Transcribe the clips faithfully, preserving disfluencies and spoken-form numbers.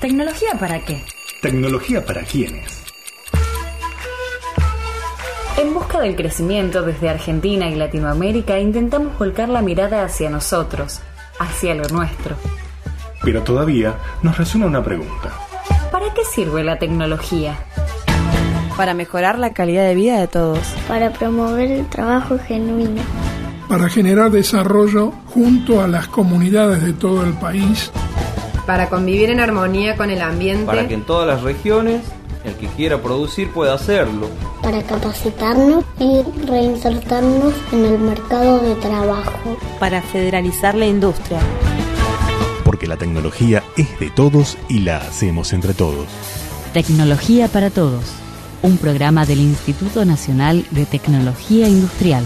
¿Tecnología para qué? ¿Tecnología para quiénes? En busca del crecimiento desde Argentina y Latinoamérica intentamos volcar la mirada hacia nosotros, hacia lo nuestro. Pero todavía nos resuena una pregunta. ¿Para qué sirve la tecnología? Para mejorar la calidad de vida de todos. Para promover el trabajo genuino. Para generar desarrollo junto a las comunidades de todo el país. Para convivir en armonía con el ambiente. Para que en todas las regiones el que quiera producir pueda hacerlo. Para capacitarnos y reinsertarnos en el mercado de trabajo. Para federalizar la industria. Porque la tecnología es de todos y la hacemos entre todos. Tecnología para Todos, un programa del Instituto Nacional de Tecnología Industrial.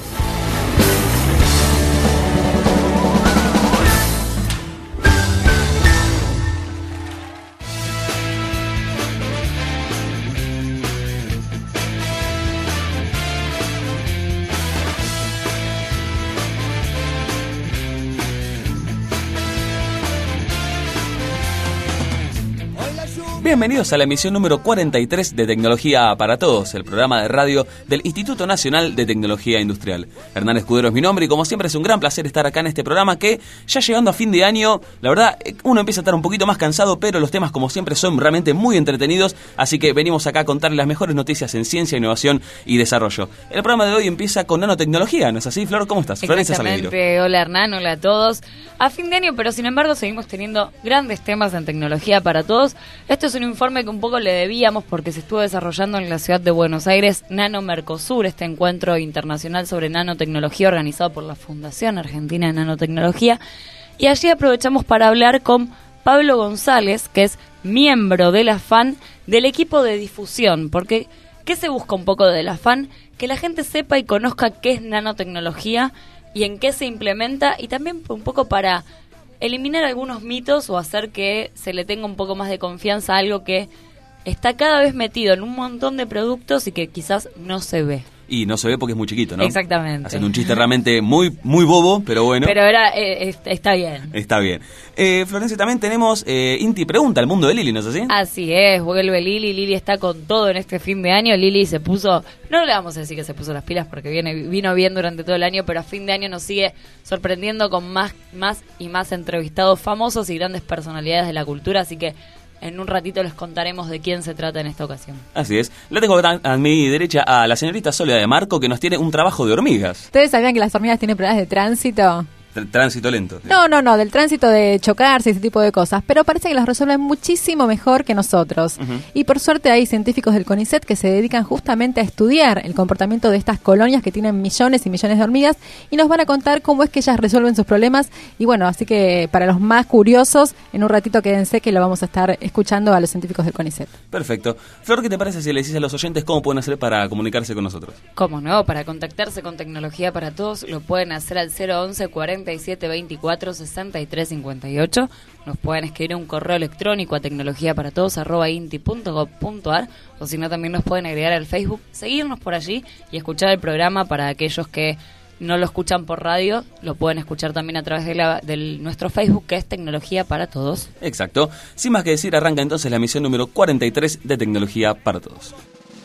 Bienvenidos a la emisión número cuarenta y tres de Tecnología para Todos, el programa de radio del Instituto Nacional de Tecnología Industrial. Hernán Escudero es mi nombre y como siempre es un gran placer estar acá en este programa que, ya llegando a fin de año, la verdad, uno empieza a estar un poquito más cansado, pero los temas como siempre son realmente muy entretenidos, así que venimos acá a contarles las mejores noticias en ciencia, innovación y desarrollo. El programa de hoy empieza con nanotecnología, ¿no es así, Flor? ¿Cómo estás? Florencia Salgueiro. Hola Hernán, hola a todos. A fin de año, pero sin embargo seguimos teniendo grandes temas en Tecnología para Todos. Esto es un informe que un poco le debíamos porque se estuvo desarrollando en la ciudad de Buenos Aires Nano Mercosur, este encuentro internacional sobre nanotecnología organizado por la Fundación Argentina de Nanotecnología, y allí aprovechamos para hablar con Pablo González, que es miembro del AFAN del equipo de difusión, porque ¿qué se busca un poco del AFAN? Que la gente sepa y conozca qué es nanotecnología y en qué se implementa, y también un poco para eliminar algunos mitos o hacer que se le tenga un poco más de confianza a algo que está cada vez metido en un montón de productos y que quizás no se ve. Y no se ve porque es muy chiquito, ¿no? Exactamente. Haciendo un chiste realmente muy muy bobo, pero bueno. Pero era, eh, está bien. Está bien. Eh, Florencia, también tenemos eh, Inti Pregunta, el mundo de Lili, ¿no es así? Así es, vuelve Lili. Lili está con todo en este fin de año. Lili se puso, no le vamos a decir que se puso las pilas porque viene vino bien durante todo el año, pero a fin de año nos sigue sorprendiendo con más, más y más entrevistados famosos y grandes personalidades de la cultura, así que en un ratito les contaremos de quién se trata en esta ocasión. Así es. La tengo a mi derecha a la señorita Soledad de Marco, que nos tiene un trabajo de hormigas. ¿Ustedes sabían que las hormigas tienen problemas de tránsito? Tránsito lento. No, no, no, del tránsito de chocarse, ese tipo de cosas. Pero parece que las resuelven muchísimo mejor que nosotros. Uh-huh. Y por suerte hay científicos del CONICET que se dedican justamente a estudiar el comportamiento de estas colonias que tienen millones y millones de hormigas y nos van a contar cómo es que ellas resuelven sus problemas. Y bueno, así que para los más curiosos, en un ratito quédense que lo vamos a estar escuchando a los científicos del CONICET. Perfecto. Flor, ¿qué te parece si le decís a los oyentes cómo pueden hacer para comunicarse con nosotros? Cómo no, para contactarse con Tecnología para Todos lo pueden hacer al cero once cuarenta y siete veinticuatro sesenta y tres cincuenta y ocho. Nos pueden escribir un correo electrónico a tecnologiaparatodos arroba inti punto gob punto ar, o si no también nos pueden agregar al Facebook, seguirnos por allí y escuchar el programa. Para aquellos que no lo escuchan por radio, lo pueden escuchar también a través de, la, de nuestro Facebook, que es Tecnología para Todos. Exacto. Sin más que decir, arranca entonces la emisión número cuarenta y tres de Tecnología para Todos.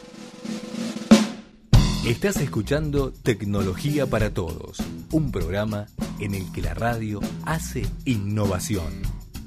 Estás escuchando Tecnología para Todos, un programa en el que la radio hace innovación.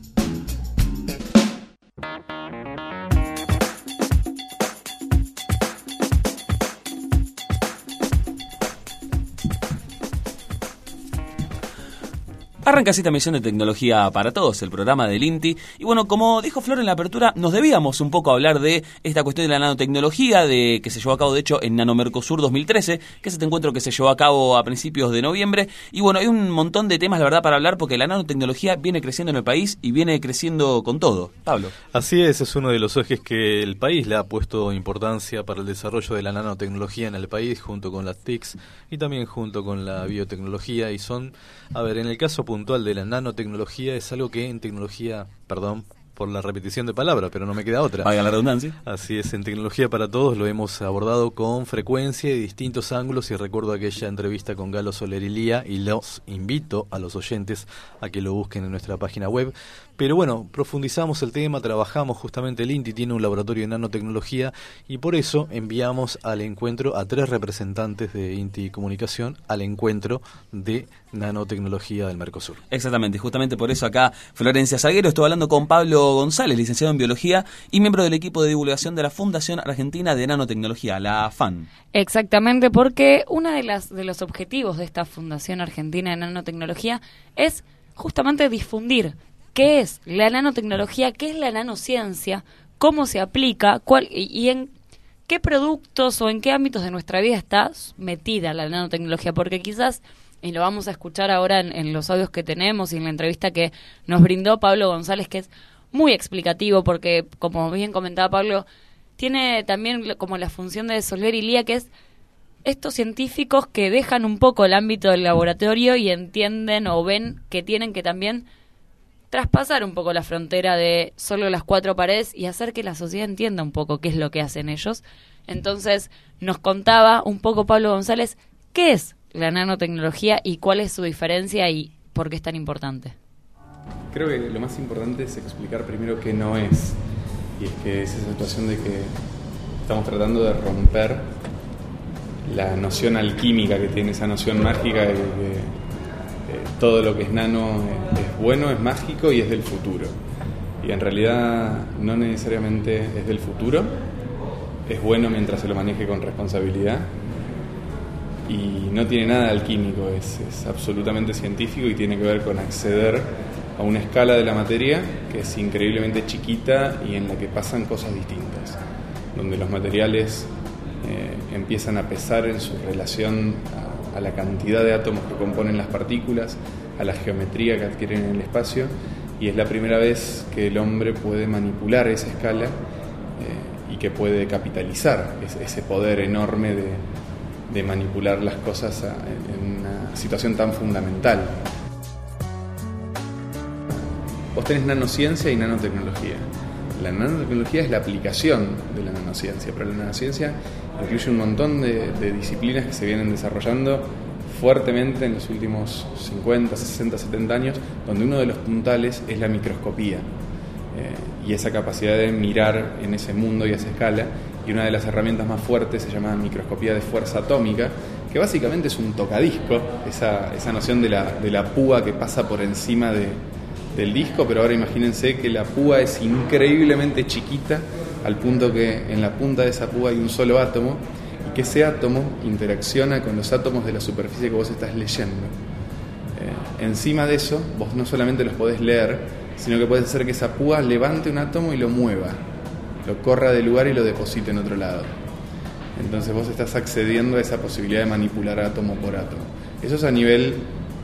Arranca así esta misión de Tecnología para Todos, el programa del INTI. Y bueno, como dijo Flor en la apertura, nos debíamos un poco hablar de esta cuestión de la nanotecnología, de que se llevó a cabo, de hecho, en Nanomercosur dos mil trece, que es este encuentro que se llevó a cabo a principios de noviembre. Y bueno, hay un montón de temas, la verdad, para hablar, porque la nanotecnología viene creciendo en el país y viene creciendo con todo. Pablo. Así es, es uno de los ejes que el país le ha puesto importancia para el desarrollo de la nanotecnología en el país, junto con las T I Cs y también junto con la biotecnología. Y son, a ver, en el caso puntual de la nanotecnología, es algo que en tecnología, perdón por la repetición de palabras, pero no me queda otra. Valga la redundancia. Así es, en Tecnología para Todos lo hemos abordado con frecuencia y distintos ángulos, y recuerdo aquella entrevista con Galo Soler y Lía, y los invito a los oyentes a que lo busquen en nuestra página web. Pero bueno, profundizamos el tema, trabajamos justamente, el INTI tiene un laboratorio de nanotecnología y por eso enviamos al encuentro a tres representantes de INTI Comunicación al encuentro de nanotecnología del Mercosur. Exactamente, justamente por eso acá Florencia Salguero estuvo hablando con Pablo González, licenciado en Biología y miembro del equipo de divulgación de la Fundación Argentina de Nanotecnología, la FAN. Exactamente, porque uno de, las, de los objetivos de esta Fundación Argentina de Nanotecnología es justamente difundir qué es la nanotecnología, qué es la nanociencia, cómo se aplica, cuál y, y en qué productos o en qué ámbitos de nuestra vida está metida la nanotecnología, porque quizás, y lo vamos a escuchar ahora en, en los audios que tenemos y en la entrevista que nos brindó Pablo González, que es muy explicativo, porque como bien comentaba Pablo, tiene también como la función de Soler y Lía, que es estos científicos que dejan un poco el ámbito del laboratorio y entienden o ven que tienen que también traspasar un poco la frontera de solo las cuatro paredes y hacer que la sociedad entienda un poco qué es lo que hacen ellos. Entonces nos contaba un poco Pablo González qué es la nanotecnología y cuál es su diferencia y por qué es tan importante. Creo que lo más importante es explicar primero qué no es, y es que es esa situación de que estamos tratando de romper la noción alquímica que tiene, esa noción mágica de que todo lo que es nano es bueno, es mágico y es del futuro. Y en realidad no necesariamente es del futuro, es bueno mientras se lo maneje con responsabilidad y no tiene nada de alquímico, es, es absolutamente científico y tiene que ver con acceder a una escala de la materia que es increíblemente chiquita y en la que pasan cosas distintas, donde los materiales eh, empiezan a pesar en su relación a a la cantidad de átomos que componen las partículas, a la geometría que adquieren en el espacio, y es la primera vez que el hombre puede manipular esa escala eh, y que puede capitalizar ese, ese poder enorme de, de manipular las cosas a, en una situación tan fundamental. Vos tenés nanociencia y nanotecnología. La nanotecnología es la aplicación de la nanociencia, pero la nanociencia incluye un montón de, de disciplinas que se vienen desarrollando fuertemente en los últimos cincuenta, sesenta, setenta años, donde uno de los puntales es la microscopía eh, y esa capacidad de mirar en ese mundo y a esa escala, y una de las herramientas más fuertes se llama microscopía de fuerza atómica, que básicamente es un tocadisco, esa, esa noción de la, de la púa que pasa por encima de del disco, pero ahora imagínense que la púa es increíblemente chiquita al punto que en la punta de esa púa hay un solo átomo y que ese átomo interacciona con los átomos de la superficie que vos estás leyendo. Eh, encima de eso, vos no solamente los podés leer, sino que podés hacer que esa púa levante un átomo y lo mueva, lo corra del lugar y lo deposite en otro lado. Entonces vos estás accediendo a esa posibilidad de manipular átomo por átomo. Eso es a nivel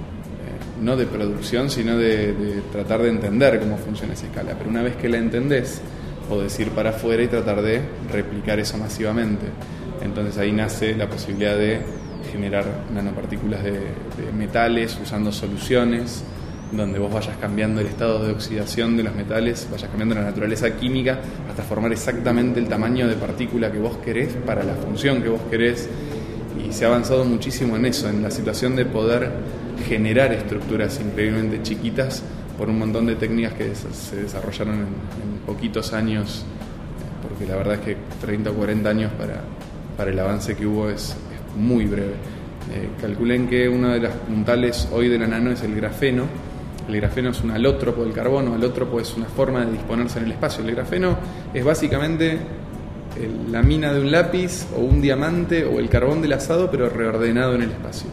no de producción, sino de, de tratar de entender cómo funciona esa escala. Pero una vez que la entendés, podés ir para afuera y tratar de replicar eso masivamente. Entonces ahí nace la posibilidad de generar nanopartículas de, de metales usando soluciones, donde vos vayas cambiando el estado de oxidación de los metales, vayas cambiando la naturaleza química hasta formar exactamente el tamaño de partícula que vos querés para la función que vos querés. Y se ha avanzado muchísimo en eso, en la situación de poder generar estructuras increíblemente chiquitas por un montón de técnicas que se desarrollaron en, en poquitos años, porque la verdad es que treinta o cuarenta años para, para el avance que hubo es, es muy breve. Eh, calculen que una de las puntales hoy de la nano es el grafeno. El grafeno es un alótropo del carbono, alótropo es una forma de disponerse en el espacio. El grafeno es básicamente el, la mina de un lápiz o un diamante o el carbón del asado, pero reordenado en el espacio.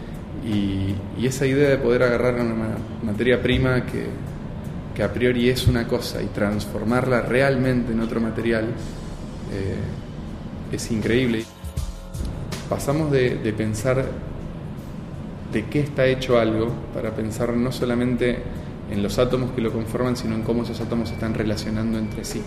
Y, y esa idea de poder agarrar una materia prima que, que a priori es una cosa y transformarla realmente en otro material eh, es increíble. Pasamos de, de pensar de qué está hecho algo para pensar no solamente en los átomos que lo conforman, sino en cómo esos átomos se están relacionando entre sí.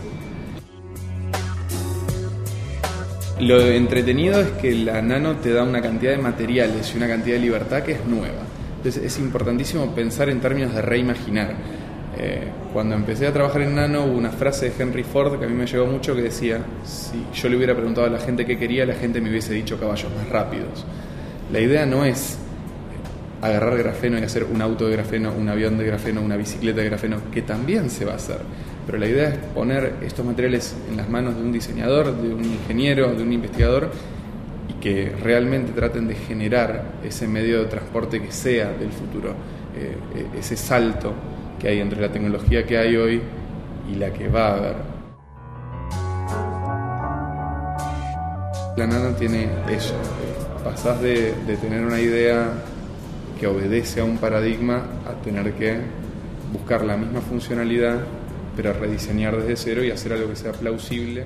Lo entretenido es que la nano te da una cantidad de materiales y una cantidad de libertad que es nueva. Entonces es importantísimo pensar en términos de reimaginar. Eh, cuando empecé a trabajar en nano hubo una frase de Henry Ford que a mí me llegó mucho que decía: si yo le hubiera preguntado a la gente qué quería, la gente me hubiese dicho caballos más rápidos. La idea no es agarrar grafeno y hacer un auto de grafeno, un avión de grafeno, una bicicleta de grafeno, que también se va a hacer, pero la idea es poner estos materiales en las manos de un diseñador, de un ingeniero, de un investigador, y que realmente traten de generar ese medio de transporte que sea del futuro, eh, ese salto que hay entre la tecnología que hay hoy y la que va a haber. La nano tiene eso, pasás de, de tener una idea que obedece a un paradigma a tener que buscar la misma funcionalidad, pero rediseñar desde cero y hacer algo que sea plausible.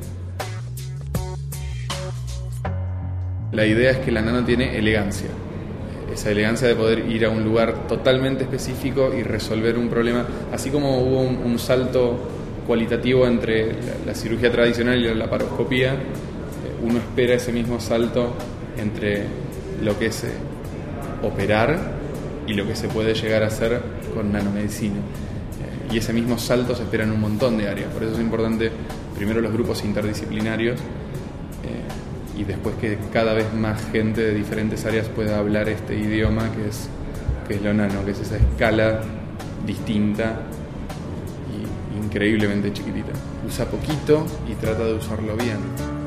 La idea es que la nano tiene elegancia. Esa elegancia de poder ir a un lugar totalmente específico y resolver un problema, así como hubo un, un salto cualitativo entre la, la cirugía tradicional y la laparoscopía, eh, uno espera ese mismo salto entre lo que es eh, operar y lo que se puede llegar a hacer con nanomedicina. Eh, y ese mismo salto se espera en un montón de áreas, por eso es importante primero los grupos interdisciplinarios, y después que cada vez más gente de diferentes áreas pueda hablar este idioma que es, que es lo nano, que es esa escala distinta y increíblemente chiquitita. Usa poquito y trata de usarlo bien.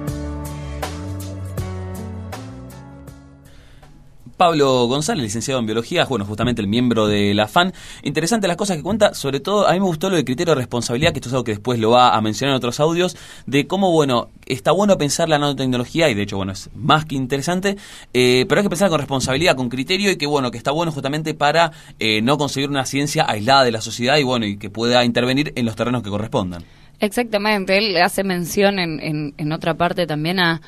Pablo González, licenciado en Biología, bueno, justamente el miembro de la FAN. Interesante las cosas que cuenta, sobre todo a mí me gustó lo del criterio de responsabilidad, que esto es algo que después lo va a mencionar en otros audios, de cómo, bueno, está bueno pensar la nanotecnología, y de hecho, bueno, es más que interesante, eh, pero hay que pensar con responsabilidad, con criterio, y que, bueno, que está bueno justamente para eh, no conseguir una ciencia aislada de la sociedad y, bueno, y que pueda intervenir en los terrenos que correspondan. Exactamente, él hace mención en, en, en otra parte también a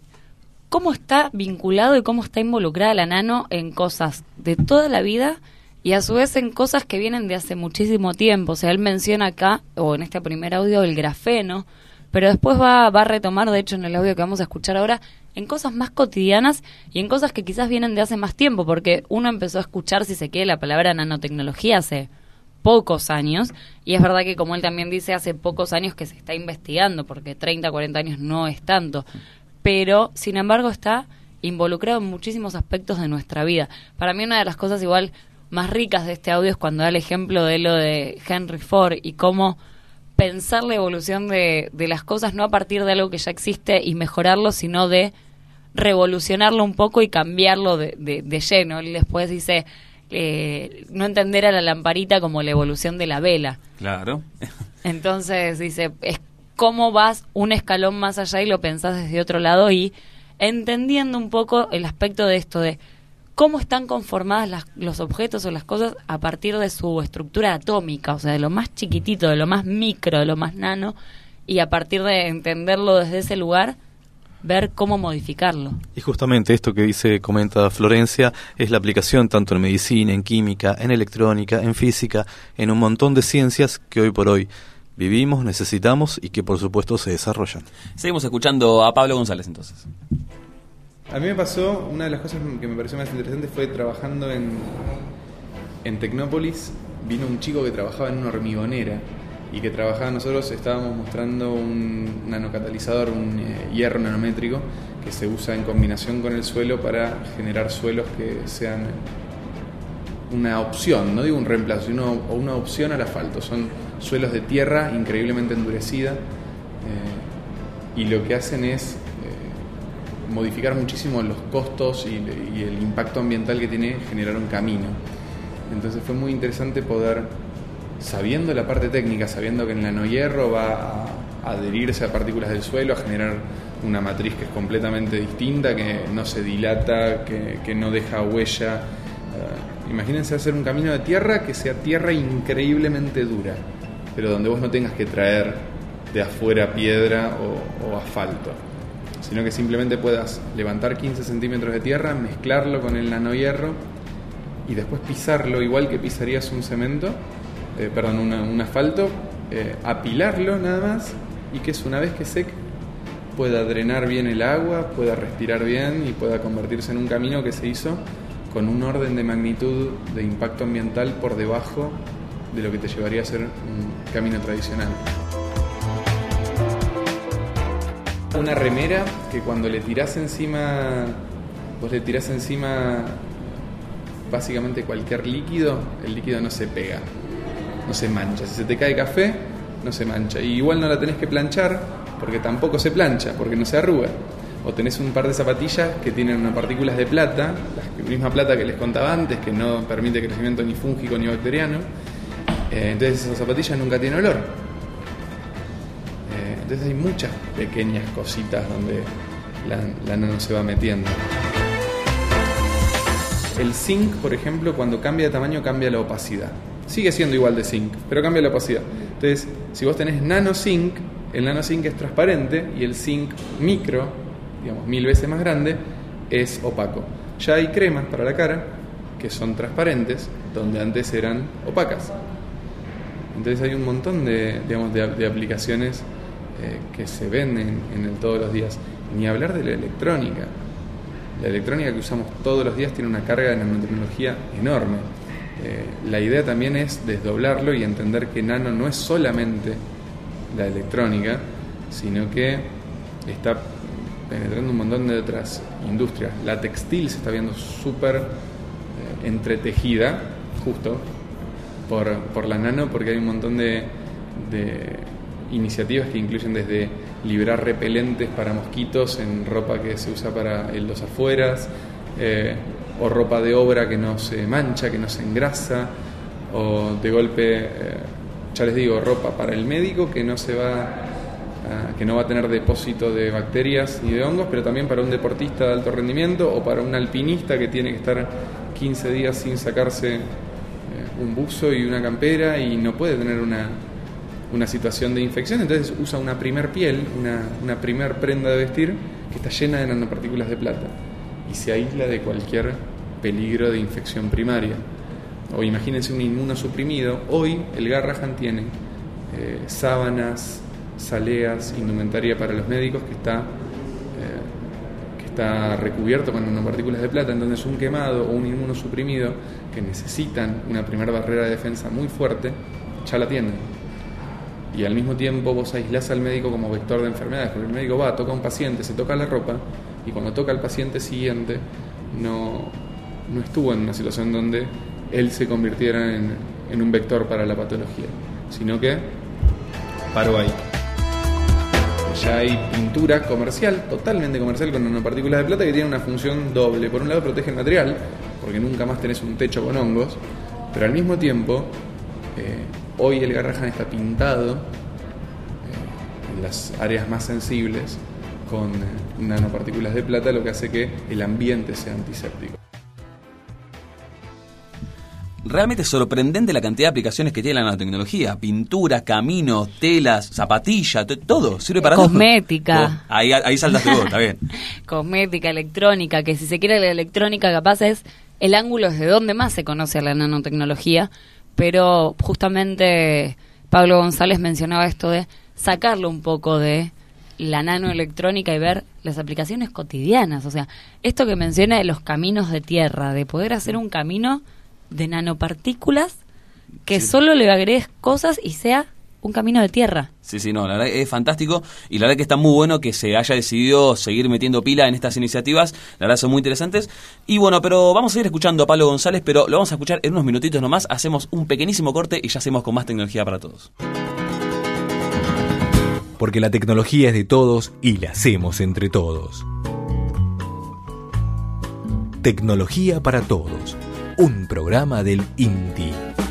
cómo está vinculado y cómo está involucrada la nano en cosas de toda la vida y a su vez en cosas que vienen de hace muchísimo tiempo. O sea, él menciona acá, o en este primer audio, el grafeno, pero después va, va a retomar, de hecho, en el audio que vamos a escuchar ahora, en cosas más cotidianas y en cosas que quizás vienen de hace más tiempo, porque uno empezó a escuchar, si se quiere, la palabra nanotecnología hace pocos años, y es verdad que, como él también dice, hace pocos años que se está investigando, porque treinta, cuarenta años no es tanto, pero sin embargo está involucrado en muchísimos aspectos de nuestra vida. Para mí una de las cosas igual más ricas de este audio es cuando da el ejemplo de lo de Henry Ford y cómo pensar la evolución de, de las cosas no a partir de algo que ya existe y mejorarlo, sino de revolucionarlo un poco y cambiarlo de, de, de lleno. Él después dice eh, no entender a la lamparita como la evolución de la vela. Claro. Entonces dice, es cómo vas un escalón más allá y lo pensás desde otro lado, y entendiendo un poco el aspecto de esto de cómo están conformadas las, los objetos o las cosas a partir de su estructura atómica, o sea, de lo más chiquitito, de lo más micro, de lo más nano, y a partir de entenderlo desde ese lugar, ver cómo modificarlo. Y justamente esto que dice, comenta Florencia, es la aplicación tanto en medicina, en química, en electrónica, en física, en un montón de ciencias que hoy por hoy vivimos, necesitamos y que por supuesto se desarrollan. Seguimos escuchando a Pablo González entonces. A mí me pasó, una de las cosas que me pareció más interesante fue trabajando en, en Tecnópolis, vino un chico que trabajaba en una hormigonera y que trabajaba, nosotros estábamos mostrando un nanocatalizador, un eh, hierro nanométrico que se usa en combinación con el suelo para generar suelos que sean una opción, no digo un reemplazo, sino una opción al asfalto. Son suelos de tierra increíblemente endurecida eh, y lo que hacen es eh, modificar muchísimo los costos y, y el impacto ambiental que tiene generar un camino. Entonces fue muy interesante poder, sabiendo la parte técnica, sabiendo que el nanohierro va a adherirse a partículas del suelo, a generar una matriz que es completamente distinta, que no se dilata, que, que no deja huella. Uh, imagínense hacer un camino de tierra que sea tierra increíblemente dura, pero donde vos no tengas que traer de afuera piedra o, o asfalto, sino que simplemente puedas levantar quince centímetros de tierra, mezclarlo con el nanohierro y después pisarlo igual que pisarías un cemento, eh, perdón, una, un asfalto, eh, apilarlo nada más, y que es una vez que seque pueda drenar bien el agua, pueda respirar bien y pueda convertirse en un camino que se hizo con un orden de magnitud de impacto ambiental por debajo de lo que te llevaría a hacer un camino tradicional. Una remera que cuando le tirás encima, vos le tirás encima básicamente cualquier líquido, el líquido no se pega, no se mancha. Si se te cae café, no se mancha. Y igual no la tenés que planchar, porque tampoco se plancha, porque no se arruga. O tenés un par de zapatillas que tienen unas partículas de plata, la misma plata que les contaba antes, que no permite crecimiento ni fúngico ni bacteriano. Eh, entonces esas zapatillas nunca tienen olor. Eh, entonces hay muchas pequeñas cositas donde la, la nano se va metiendo. El zinc, por ejemplo, cuando cambia de tamaño cambia la opacidad. Sigue siendo igual de zinc, pero cambia la opacidad. Entonces, si vos tenés nano zinc, el nano zinc es transparente y el zinc micro, digamos mil veces más grande, es opaco. Ya hay cremas para la cara que son transparentes, donde antes eran opacas. Entonces hay un montón de, digamos, de, de aplicaciones eh, que se ven en, en el todos los días. Ni hablar de la electrónica. La electrónica que usamos todos los días tiene una carga de nanotecnología enorme. Eh, la idea también es desdoblarlo y entender que nano no es solamente la electrónica, sino que está penetrando un montón de otras industrias. La textil se está viendo súper eh, entretejida, justo por, por la nano, porque hay un montón de, de iniciativas que incluyen desde liberar repelentes para mosquitos en ropa que se usa para en los afueras, eh, o ropa de obra que no se mancha, que no se engrasa, o de golpe, eh, ya les digo, ropa para el médico que no se va a, que no va a tener depósito de bacterias ni de hongos, pero también para un deportista de alto rendimiento o para un alpinista que tiene que estar quince días sin sacarse eh, un buzo y una campera y no puede tener una una situación de infección, entonces usa una primer piel, una, una primer prenda de vestir que está llena de nanopartículas de plata y se aísla de cualquier peligro de infección primaria. O imagínense un inmunosuprimido. Hoy el Garrahan tiene eh, sábanas, saleas, indumentaria para los médicos que está, eh, que está recubierto con nanopartículas de plata, entonces un quemado o un inmunosuprimido que necesitan una primera barrera de defensa muy fuerte, ya la tienen. Y al mismo tiempo vos aislás al médico como vector de enfermedades, porque el médico va, toca a un paciente, se toca la ropa, y cuando toca al paciente siguiente, no, no estuvo en una situación donde él se convirtiera en, en un vector para la patología, sino que paró ahí. Ya hay pintura comercial, totalmente comercial, con nanopartículas de plata que tiene una función doble. Por un lado protege el material, porque nunca más tenés un techo con hongos, pero al mismo tiempo... Eh, Hoy el Garrahan está pintado eh, en las áreas más sensibles con eh, nanopartículas de plata, lo que hace que el ambiente sea antiséptico. Realmente sorprendente la cantidad de aplicaciones que tiene la nanotecnología. Pintura, caminos, telas, zapatilla, t- todo. Sirve para Cosmética. todo. Oh, ahí, ahí saltaste vos, está bien. Cosmética, electrónica, que si se quiere la electrónica capaz es el ángulo desde donde más se conoce a la nanotecnología. Pero justamente Pablo González mencionaba esto de sacarlo un poco de la nanoelectrónica y ver las aplicaciones cotidianas. O sea, esto que menciona de los caminos de tierra, de poder hacer un camino de nanopartículas que sí. Solo le agregues cosas y sea un camino de tierra. Sí, sí, no, la verdad es fantástico y la verdad que está muy bueno que se haya decidido seguir metiendo pila en estas iniciativas, la verdad son muy interesantes. Y bueno, pero vamos a seguir escuchando a Pablo González, pero lo vamos a escuchar en unos minutitos nomás, hacemos un pequeñísimo corte y ya hacemos con más tecnología para todos. Porque la tecnología es de todos y la hacemos entre todos. Tecnología para todos, un programa del INTI.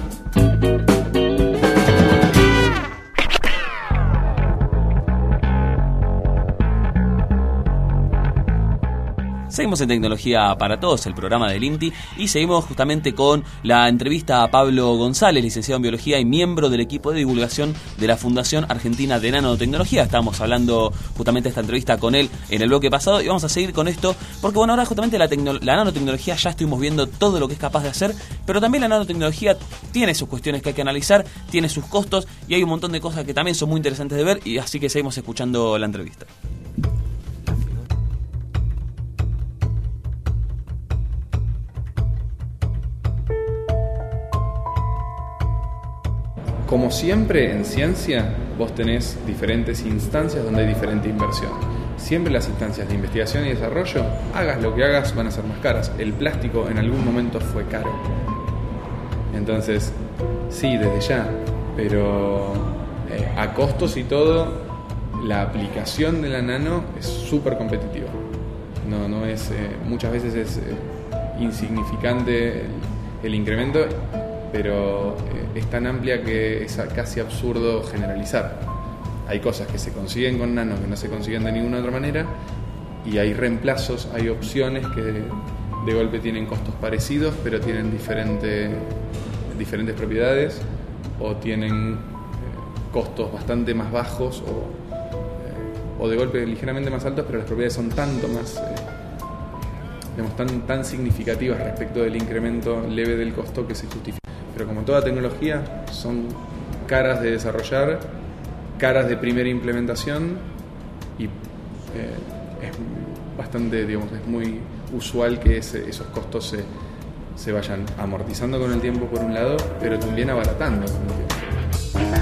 Seguimos en Tecnología para Todos, el programa del INTI, y seguimos justamente con la entrevista a Pablo González, licenciado en Biología y miembro del equipo de divulgación de la Fundación Argentina de Nanotecnología. Estábamos hablando justamente de esta entrevista con él en el bloque pasado y vamos a seguir con esto, porque bueno, ahora justamente la, tecno- la nanotecnología ya estuvimos viendo todo lo que es capaz de hacer, pero también la nanotecnología tiene sus cuestiones que hay que analizar, tiene sus costos y hay un montón de cosas que también son muy interesantes de ver, y así que seguimos escuchando la entrevista. como siempre en ciencia, vos tenés diferentes instancias donde hay diferente inversión. Siempre las instancias de investigación y desarrollo, hagas lo que hagas, van a ser más caras. El plástico en algún momento fue caro. Entonces, sí, desde ya, pero eh, a costos y todo, la aplicación de la nano es súper competitiva. No, no es, eh, muchas veces es eh, insignificante el, el incremento, pero eh, es tan amplia que es casi absurdo generalizar. Hay cosas que se consiguen con nano que no se consiguen de ninguna otra manera, y hay reemplazos, hay opciones que de, de golpe tienen costos parecidos, pero tienen diferente, diferentes propiedades, o tienen eh, costos bastante más bajos, o, eh, o de golpe ligeramente más altos, pero las propiedades son tanto más, eh, digamos, tan, tan significativas respecto del incremento leve del costo que se justifica. Pero como toda tecnología, son caras de desarrollar, caras de primera implementación, y eh, es bastante, digamos, es muy usual que ese, esos costos se, se vayan amortizando con el tiempo por un lado, pero también abaratando con el tiempo.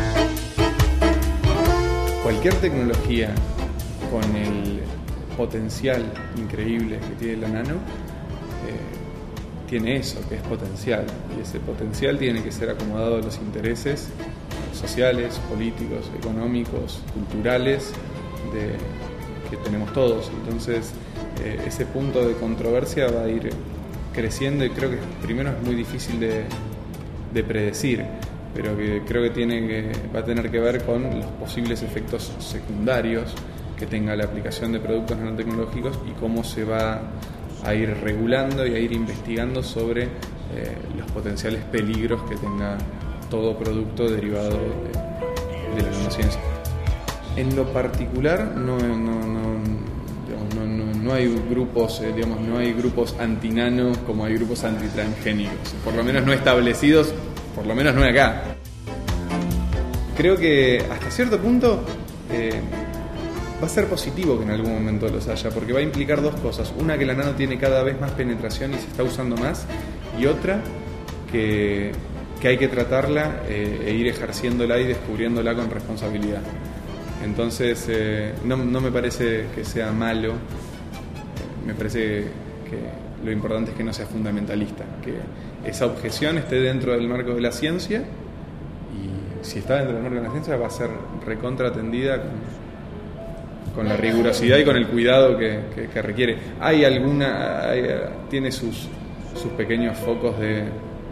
Cualquier tecnología con el potencial increíble que tiene la nano eh, tiene eso, que es potencial, y ese potencial tiene que ser acomodado a los intereses sociales, políticos, económicos, culturales de, que tenemos todos. Entonces eh, ese punto de controversia va a ir creciendo, y creo que primero es muy difícil de, de predecir, pero que creo que tiene que va a tener que ver con los posibles efectos secundarios que tenga la aplicación de productos nanotecnológicos y cómo se va a ir regulando y a ir investigando sobre eh, los potenciales peligros que tenga todo producto derivado de, de la nanociencia. En lo particular no, no, no, digamos, no, no, no hay grupos, eh, digamos, no hay grupos antinano como hay grupos antitransgénicos, por lo menos no establecidos, por lo menos no acá. Creo que hasta cierto punto eh, va a ser positivo que en algún momento los haya, porque va a implicar dos cosas: una, que la nano tiene cada vez más penetración y se está usando más, y otra, que que hay que tratarla eh, e ir ejerciéndola y descubriéndola con responsabilidad. Entonces, eh, no, no me parece que sea malo, eh, me parece que lo importante es que no sea fundamentalista, que esa objeción esté dentro del marco de la ciencia, y si está dentro del marco de la ciencia va a ser recontra atendida con, con la rigurosidad y con el cuidado que, que, que requiere. Hay alguna, hay, tiene sus, sus pequeños focos de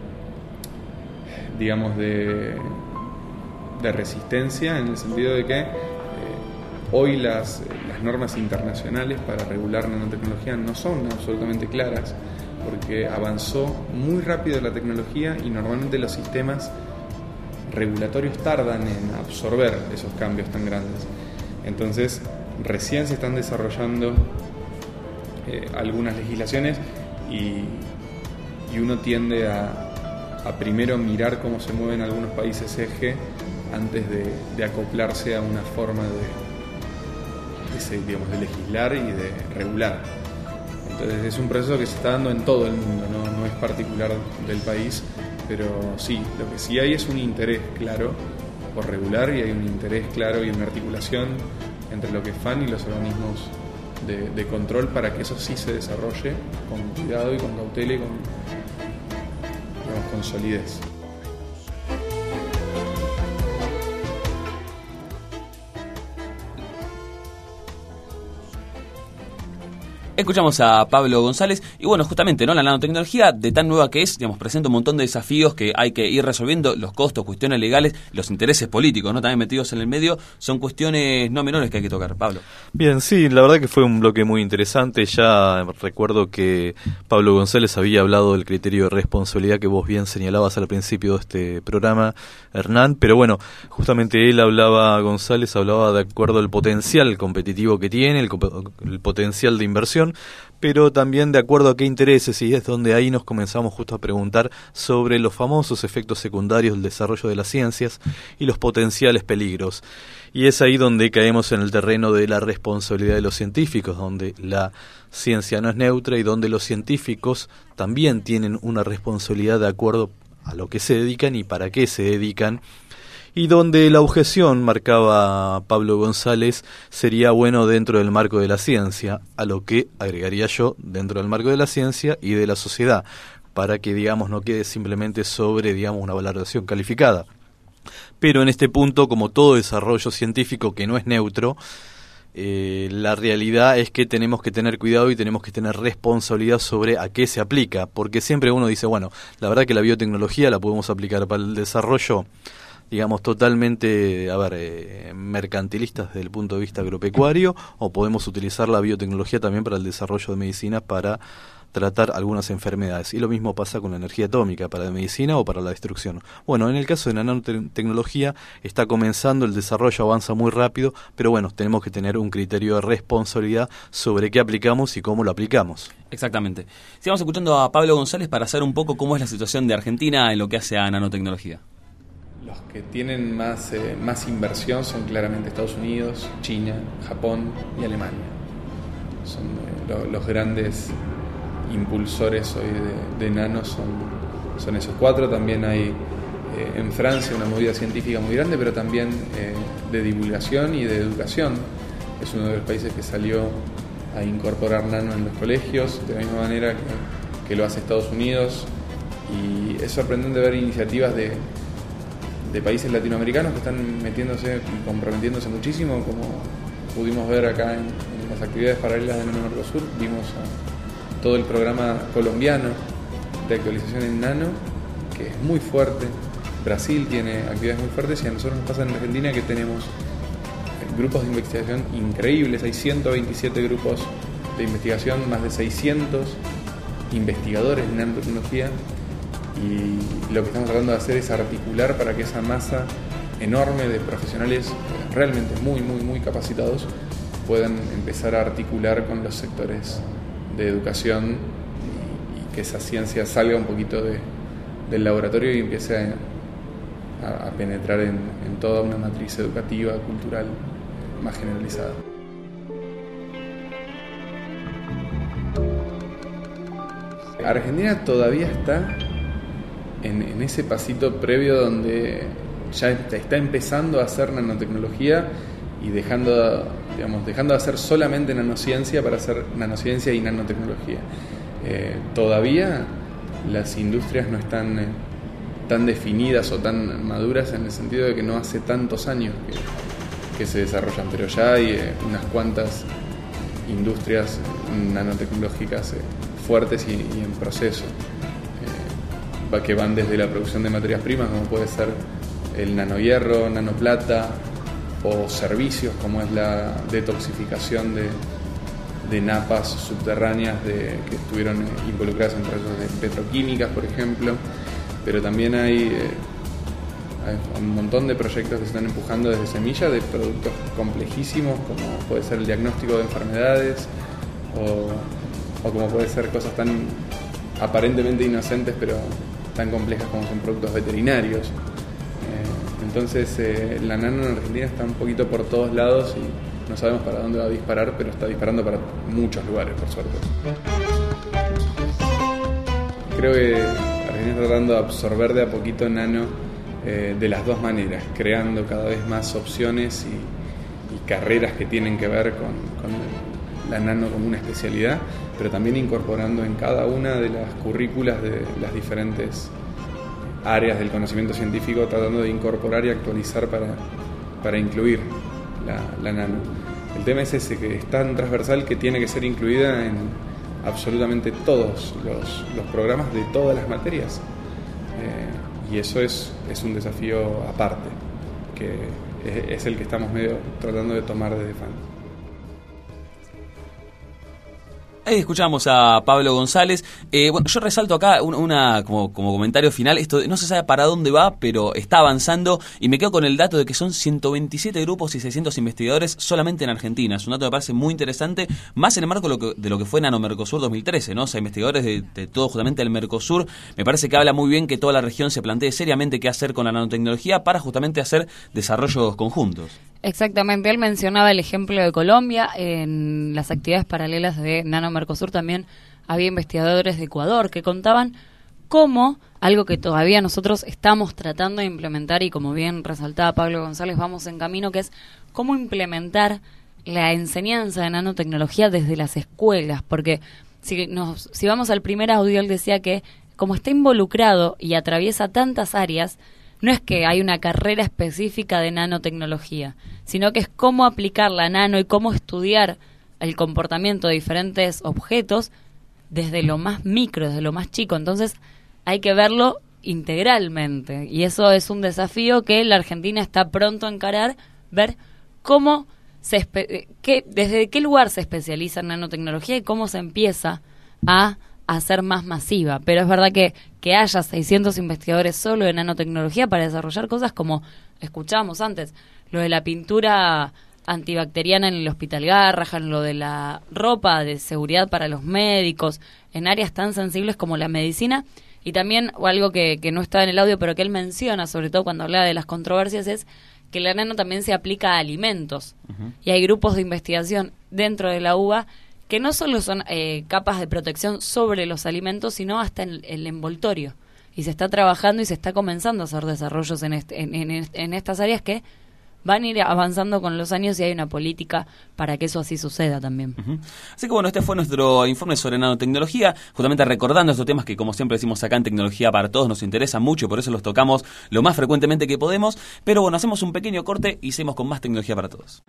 digamos de, de resistencia, en el sentido de que eh, hoy las, las normas internacionales para regular nanotecnología no son absolutamente claras, porque avanzó muy rápido la tecnología y normalmente los sistemas regulatorios tardan en absorber esos cambios tan grandes. Entonces recién se están desarrollando eh, algunas legislaciones, y, y uno tiende a a primero mirar cómo se mueven algunos países eje antes de, de acoplarse a una forma de, de, digamos, de legislar y de regular. Entonces es un proceso que se está dando en todo el mundo, no, no es particular del país, pero sí, lo que sí hay es un interés claro por regular, y hay un interés claro y una articulación entre lo que es F A N y los organismos de, de control para que eso sí se desarrolle con cuidado y con cautela y con, digamos, con solidez. Escuchamos a Pablo González y bueno, justamente, ¿no? La nanotecnología, de tan nueva que es, digamos, presenta un montón de desafíos que hay que ir resolviendo, los costos, cuestiones legales, los intereses políticos, ¿no? También metidos en el medio, son cuestiones no menores que hay que tocar. Pablo. Bien, sí, la verdad que fue un bloque muy interesante. Ya recuerdo que Pablo González había hablado del criterio de responsabilidad que vos bien señalabas al principio de este programa, Hernán, pero bueno, justamente él hablaba, González hablaba de acuerdo al potencial competitivo que tiene, el, el potencial de inversión, pero también de acuerdo a qué intereses, y es donde ahí nos comenzamos justo a preguntar sobre los famosos efectos secundarios del desarrollo de las ciencias y los potenciales peligros. Y es ahí donde caemos en el terreno de la responsabilidad de los científicos, donde la ciencia no es neutra y donde los científicos también tienen una responsabilidad de acuerdo a lo que se dedican y para qué se dedican. Y donde la objeción, marcaba Pablo González, sería bueno dentro del marco de la ciencia, a lo que agregaría yo dentro del marco de la ciencia y de la sociedad, para que, digamos, no quede simplemente sobre, digamos, una valoración calificada. Pero en este punto, como todo desarrollo científico que no es neutro, eh, la realidad es que tenemos que tener cuidado y tenemos que tener responsabilidad sobre a qué se aplica, porque siempre uno dice, bueno, la verdad que la biotecnología la podemos aplicar para el desarrollo, digamos, totalmente, a ver, eh, mercantilistas desde el punto de vista agropecuario, o podemos utilizar la biotecnología también para el desarrollo de medicinas para tratar algunas enfermedades. Y lo mismo pasa con la energía atómica, para la medicina o para la destrucción. Bueno, en el caso de la nanotecnología está comenzando, el desarrollo avanza muy rápido, pero bueno, tenemos que tener un criterio de responsabilidad sobre qué aplicamos y cómo lo aplicamos. Exactamente. Sigamos escuchando a Pablo González para saber un poco cómo es la situación de Argentina en lo que hace a nanotecnología. Los que tienen más, eh, más inversión son claramente Estados Unidos, China, Japón y Alemania. Son eh, lo, los grandes impulsores hoy de, de nano, son, son esos cuatro. También hay eh, en Francia una movida científica muy grande, pero también eh, de divulgación y de educación. Es uno de los países que salió a incorporar nano en los colegios, de la misma manera que, que lo hace Estados Unidos. Y es sorprendente ver iniciativas de, de países latinoamericanos que están metiéndose y comprometiéndose muchísimo, como pudimos ver acá en, en las actividades paralelas de Nano Mercosur. Vimos a todo el programa colombiano de actualización en nano, que es muy fuerte. Brasil tiene actividades muy fuertes y a nosotros nos pasa en Argentina que tenemos grupos de investigación increíbles. Hay ciento veintisiete grupos de investigación, más de seiscientos investigadores en nanotecnología, y lo que estamos tratando de hacer es articular para que esa masa enorme de profesionales realmente muy, muy, muy capacitados puedan empezar a articular con los sectores de educación y, y que esa ciencia salga un poquito de, del laboratorio y empiece a, a, a penetrar en, en toda una matriz educativa, cultural, más generalizada. Argentina todavía está en, en ese pasito previo donde ya está empezando a hacer nanotecnología y dejando, digamos, dejando de hacer solamente nanociencia para hacer nanociencia y nanotecnología. Eh, todavía las industrias no están eh, tan definidas o tan maduras, en el sentido de que no hace tantos años que, que se desarrollan, pero ya hay eh, unas cuantas industrias nanotecnológicas eh, fuertes y, y en proceso, eh, que van desde la producción de materias primas, como puede ser el nanohierro, nanoplata, o servicios como es la detoxificación de, de napas subterráneas de, que estuvieron involucradas en procesos de petroquímicas, por ejemplo. Pero también hay, eh, hay un montón de proyectos que se están empujando desde semilla de productos complejísimos, como puede ser el diagnóstico de enfermedades, o, o como puede ser cosas tan aparentemente inocentes pero tan complejas como son productos veterinarios. Entonces eh, la nano en Argentina está un poquito por todos lados y no sabemos para dónde va a disparar, pero está disparando para muchos lugares, por suerte. Creo que Argentina está tratando de absorber de a poquito nano eh, de las dos maneras, creando cada vez más opciones y, y carreras que tienen que ver con, con la nano como una especialidad, pero también incorporando en cada una de las currículas de las diferentes áreas del conocimiento científico, tratando de incorporar y actualizar para, para incluir la, la nano. El tema es ese, que es tan transversal que tiene que ser incluida en absolutamente todos los, los programas de todas las materias. Eh, y eso es, es un desafío aparte, que es, es el que estamos medio tratando de tomar desde F A N. Ahí escuchamos a Pablo González. Eh, bueno, yo resalto acá una, una como, como comentario final. Esto no se sabe para dónde va, pero está avanzando. Y me quedo con el dato de que son ciento veintisiete grupos y seiscientos investigadores solamente en Argentina. Es un dato que me parece muy interesante, más en el marco de lo que, de lo que fue Nano Mercosur dos mil trece, ¿no? O sea, investigadores de, de todo justamente el Mercosur. Me parece que habla muy bien que toda la región se plantee seriamente qué hacer con la nanotecnología para justamente hacer desarrollos conjuntos. Exactamente, él mencionaba el ejemplo de Colombia. En las actividades paralelas de Nano Mercosur también había investigadores de Ecuador que contaban cómo, algo que todavía nosotros estamos tratando de implementar y como bien resaltaba Pablo González, vamos en camino, que es cómo implementar la enseñanza de nanotecnología desde las escuelas, porque si, nos, si vamos al primer audio, él decía que como está involucrado y atraviesa tantas áreas, no es que hay una carrera específica de nanotecnología, sino que es cómo aplicar la nano y cómo estudiar el comportamiento de diferentes objetos desde lo más micro, desde lo más chico. Entonces hay que verlo integralmente y eso es un desafío que la Argentina está pronto a encarar, ver cómo se espe- qué, desde qué lugar se especializa en nanotecnología y cómo se empieza a hacer más masiva. Pero es verdad que, que haya seiscientos investigadores solo de nanotecnología para desarrollar cosas como escuchábamos antes, lo de la pintura antibacteriana en el Hospital Garrahan, lo de la ropa de seguridad para los médicos, en áreas tan sensibles como la medicina. Y también algo que, que no está en el audio, pero que él menciona, sobre todo cuando habla de las controversias, es que la nano también se aplica a alimentos. Uh-huh. Y hay grupos de investigación dentro de la U B A que no solo son eh, capas de protección sobre los alimentos, sino hasta en el envoltorio. Y se está trabajando y se está comenzando a hacer desarrollos en, este, en, en, en estas áreas que van a ir avanzando con los años y hay una política para que eso así suceda también. Uh-huh. Así que bueno, este fue nuestro informe sobre nanotecnología, justamente recordando estos temas que como siempre decimos acá en Tecnología para Todos nos interesan mucho y por eso los tocamos lo más frecuentemente que podemos. Pero bueno, hacemos un pequeño corte y seguimos con más Tecnología para Todos.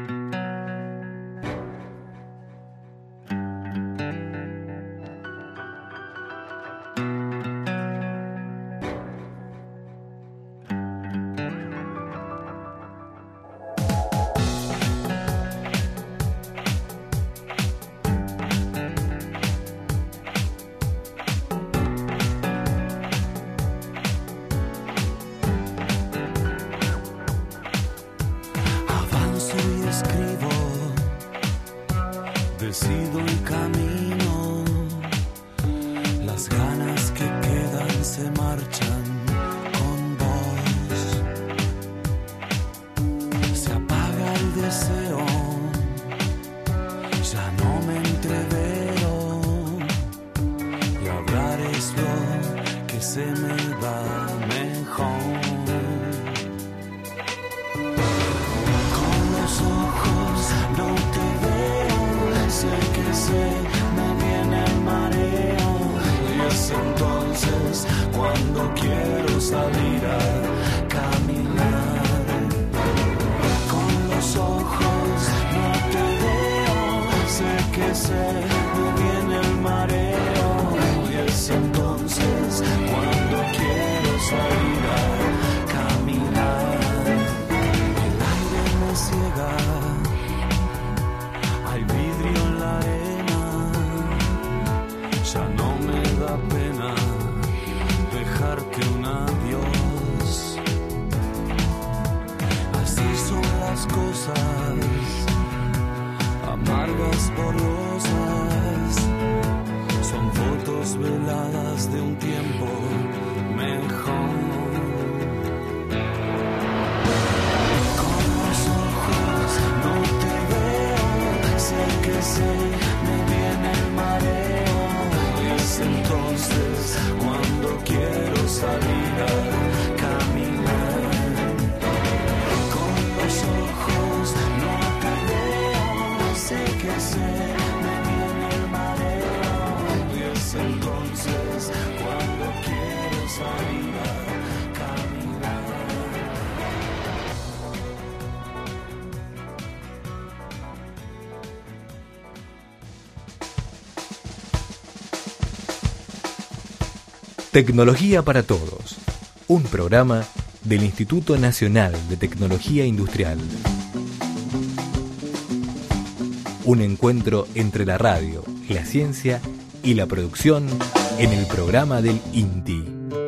Decido el camino, las ganas que quedan se marchan con vos. Se apaga el deseo, ya no me entrevero y hablar es lo que se me da mejor. Con los ojos no te veo, sé que se me viene el mareo y es entonces cuando quiero salir a caminar. Con los ojos no te veo, sé que se me viene el mareo y es entonces cuando quiero salir a caminar. El aire me ciega, hay vidrio en la arena, ya no me da pena dejarte un adiós. Así son las cosas, amargas borrosas, son fotos veladas de un tiempo mejor. Con los ojos no te veo, sé que se me viene el mareo y es entonces cuando quiero salir a caminar. Con los ojos no te veo, sé que se me viene el mareo y es entonces cuando quiero salir a caminar. Tecnología para Todos, un programa del Instituto Nacional de Tecnología Industrial. Un encuentro entre la radio, la ciencia y la producción en el programa del INTI.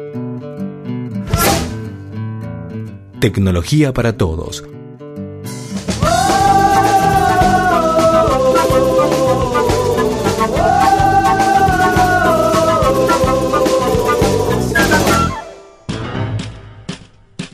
Tecnología para Todos.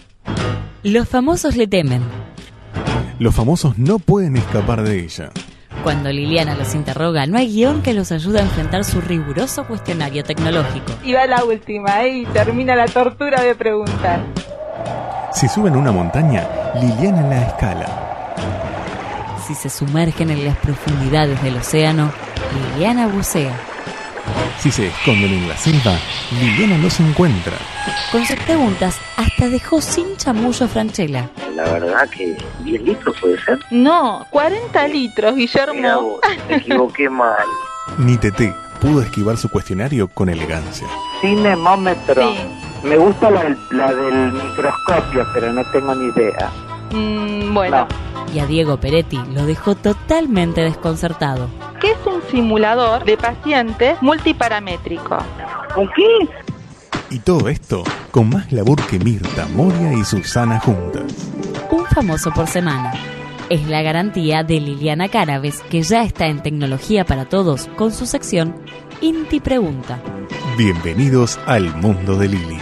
Los famosos le temen. Los famosos no pueden escapar de ella. Cuando Liliana los interroga, no hay guión que los ayude a enfrentar su riguroso cuestionario tecnológico. Y va la última, ¿eh? Y termina la tortura de preguntar. Si suben una montaña, Liliana la escala. Si se sumergen en las profundidades del océano, Liliana bucea. Si se esconden en la selva, Liliana los encuentra. Con sus preguntas, hasta dejó sin chamullo a Franchella. La verdad que diez litros puede ser. No, cuarenta litros, Guillermo. Mirá vos, me equivoqué mal. Ni Teté pudo esquivar su cuestionario con elegancia. Cinemómetro. Sí. Me gusta la del, la del microscopio, pero no tengo ni idea. Mm, bueno. No. Y a Diego Peretti lo dejó totalmente desconcertado. ¿Qué es un simulador de paciente multiparamétrico? ¿Un qué? Y todo esto con más labor que Mirta, Moria y Susana juntas. Un famoso por semana. Es la garantía de Liliana Cárabes, que ya está en Tecnología para Todos con su sección Inti Pregunta. Bienvenidos al mundo de Lili.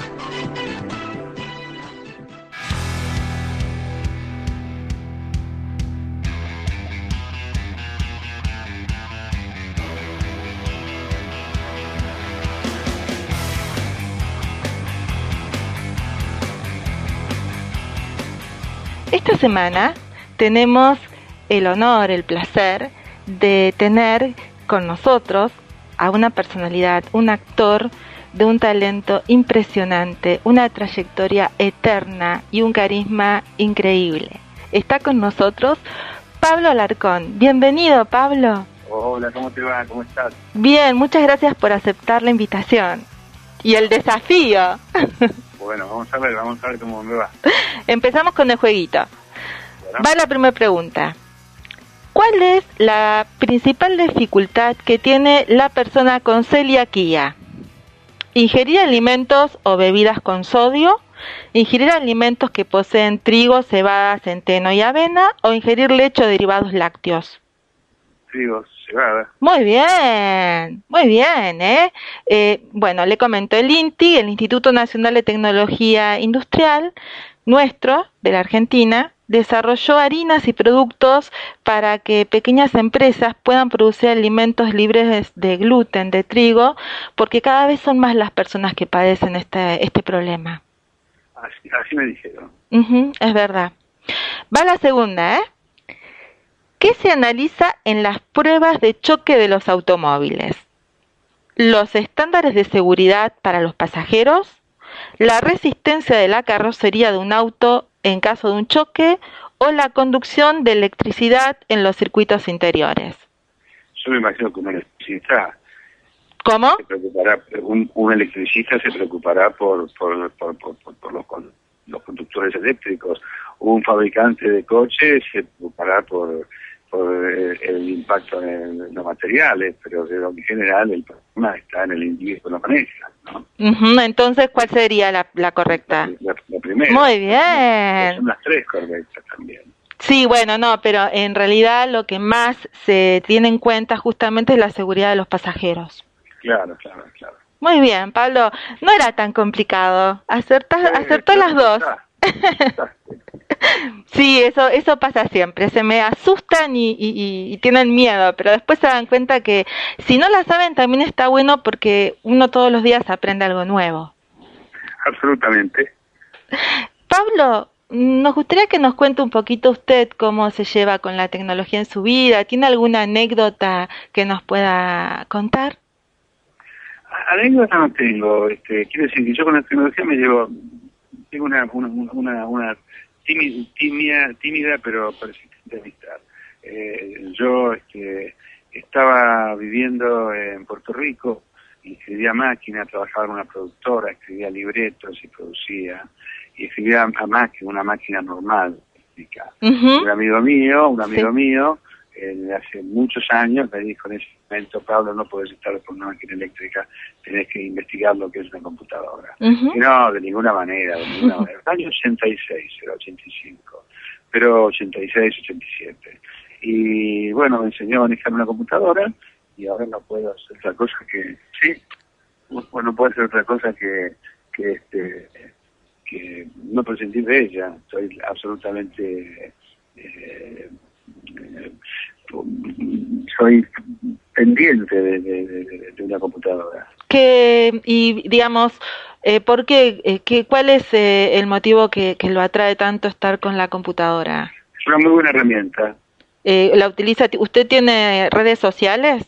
Esta semana tenemos el honor, el placer de tener con nosotros a una personalidad, un actor de un talento impresionante, una trayectoria eterna y un carisma increíble. Está con nosotros Pablo Alarcón. Bienvenido, Pablo. Hola, ¿cómo te va? ¿Cómo estás? Bien, muchas gracias por aceptar la invitación y el desafío. Bueno, vamos a ver, vamos a ver cómo me va. Empezamos con el jueguito. Bueno. Va la primera pregunta. ¿Cuál es la principal dificultad que tiene la persona con celiaquía? ¿Ingerir alimentos o bebidas con sodio? ¿Ingerir alimentos que poseen trigo, cebada, centeno y avena? ¿O ingerir leche o derivados lácteos? Trigo, cebada. Muy bien, muy bien, ¿eh? eh bueno, le comento, el INTI, el Instituto Nacional de Tecnología Industrial, nuestro, de la Argentina, desarrolló harinas y productos para que pequeñas empresas puedan producir alimentos libres de gluten, de trigo, porque cada vez son más las personas que padecen este, este problema. Así, así me dijeron. Uh-huh, es verdad. Va la segunda, ¿eh? ¿Qué se analiza en las pruebas de choque de los automóviles? ¿Los estándares de seguridad para los pasajeros? ¿La resistencia de la carrocería de un auto en caso de un choque? ¿O la conducción de electricidad en los circuitos interiores? Yo me imagino que un electricista... ¿Cómo? Se preocupará, un, un electricista se preocupará por, por, por, por, por, por los, con, los conductores eléctricos. Un fabricante de coches se preocupará por... por el, el impacto en, en los materiales, pero de lo que en general el problema está en el individuo que lo maneja, ¿no? Uh-huh, entonces, ¿cuál sería la, la correcta? La, la, la primera. Muy bien. Son las tres correctas también. Sí, bueno, no, pero en realidad lo que más se tiene en cuenta justamente es la seguridad de los pasajeros. Claro, claro, claro. Muy bien, Pablo, no era tan complicado. Acertás, eh, acertó las dos. Sí, eso eso pasa siempre, se me asustan y, y, y tienen miedo, pero después se dan cuenta que si no la saben también está bueno porque uno todos los días aprende algo nuevo. Absolutamente. Pablo, nos gustaría que nos cuente un poquito usted cómo se lleva con la tecnología en su vida. ¿Tiene alguna anécdota que nos pueda contar? Anécdota no tengo, este, quiero decir que yo con la tecnología me llevo, tengo una una una, una tímida, tímida, tímida pero persistente amistad. Eh, yo este, estaba viviendo en Puerto Rico y escribía máquina, trabajaba en una productora, escribía libretos y producía, y escribía a máquina, una máquina normal. Uh-huh. Un amigo mío, un amigo sí. mío, eh, hace muchos años me dijo en ese momento: Pablo, no podés estar por una máquina eléctrica, tenés que investigar lo que es una computadora. Uh-huh. Y no, de ninguna manera, de ninguna manera. El año ochenta y seis, era ochenta y cinco, pero ochenta y seis, ochenta y siete. Y bueno, me enseñó a manejar una computadora y ahora no puedo hacer otra cosa que, sí, bueno, no puedo hacer otra cosa que, que este, que no prescindir de ella. Estoy absolutamente... Eh, soy pendiente de, de, de, de una computadora. Que, y digamos, eh, ¿por qué, eh, qué, cuál es eh, el motivo que, que lo atrae tanto estar con la computadora? Es una muy buena herramienta. Eh, ¿La utiliza? ¿Usted tiene redes sociales?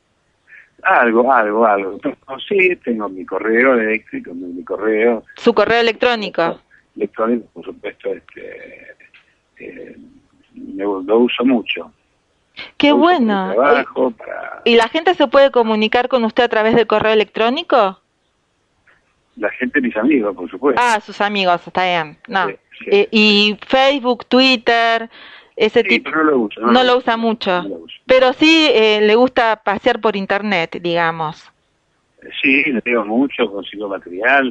Algo, algo, algo. No, sí, tengo mi correo eléctrico, mi, mi correo. ¿Su correo electrónico? Electrónico, por supuesto, este, eh, lo, lo uso mucho. ¡Qué lo bueno! Uso para trabajo, para... ¿Y la gente se puede comunicar con usted a través del correo electrónico? La gente, mis amigos, por supuesto. Ah, sus amigos, está bien. No. Sí, sí. Eh, ¿Y Facebook, Twitter, ese sí, tipo? Pero no lo uso. No, no lo lo uso, usa mucho. No lo uso. Pero sí eh, le gusta pasear por internet, digamos. Sí, le leo mucho, consigo material.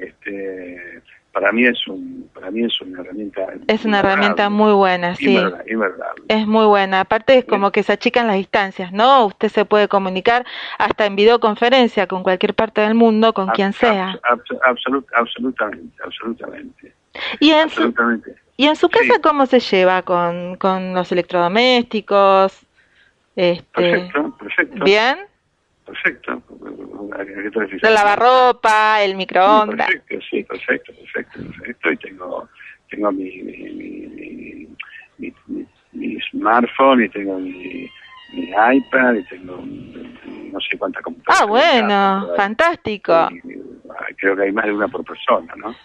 Este, para mí es un, para mí es una herramienta. Es una herramienta muy buena, sí. Invalorable, invalorable. Es muy buena. Aparte es como que se achican las distancias, ¿no? Usted se puede comunicar hasta en videoconferencia con cualquier parte del mundo, con quien sea. Abs- absolut, absolutamente, absolutamente. Y en absolutamente. Su, y en su casa, Sí. ¿cómo se lleva con, con los electrodomésticos? Este, Perfecto, perfecto. ¿Bien? Perfecto. ¿A qué te refieres? La lavarropa, el microondas. Perfecto, sí, perfecto, perfecto, perfecto. Y tengo, tengo mi, mi, mi, mi, mi, mi, mi smartphone, y tengo mi, mi iPad, y tengo no sé cuántas computadoras. Ah, bueno, fantástico. Creo que hay más de una por persona, ¿no?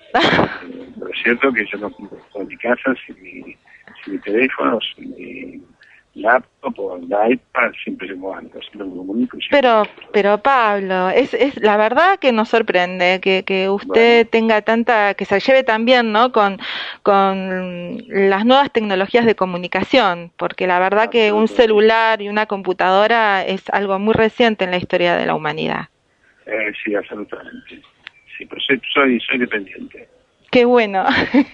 Pero es cierto que yo no puedo en mi casa sin mi, sin mi teléfono, sin mi laptop o el iPad, siempre llevo algo, siempre me comunico. Siempre... Pero, pero Pablo, es, es la verdad que nos sorprende que, que usted bueno. tenga tanta, que se lleve tan bien, ¿no? Con, con las nuevas tecnologías de comunicación, porque la verdad que un celular y una computadora es algo muy reciente en la historia de la humanidad. Eh, sí, absolutamente. Sí, pero soy, soy, soy dependiente. Qué bueno. Sí,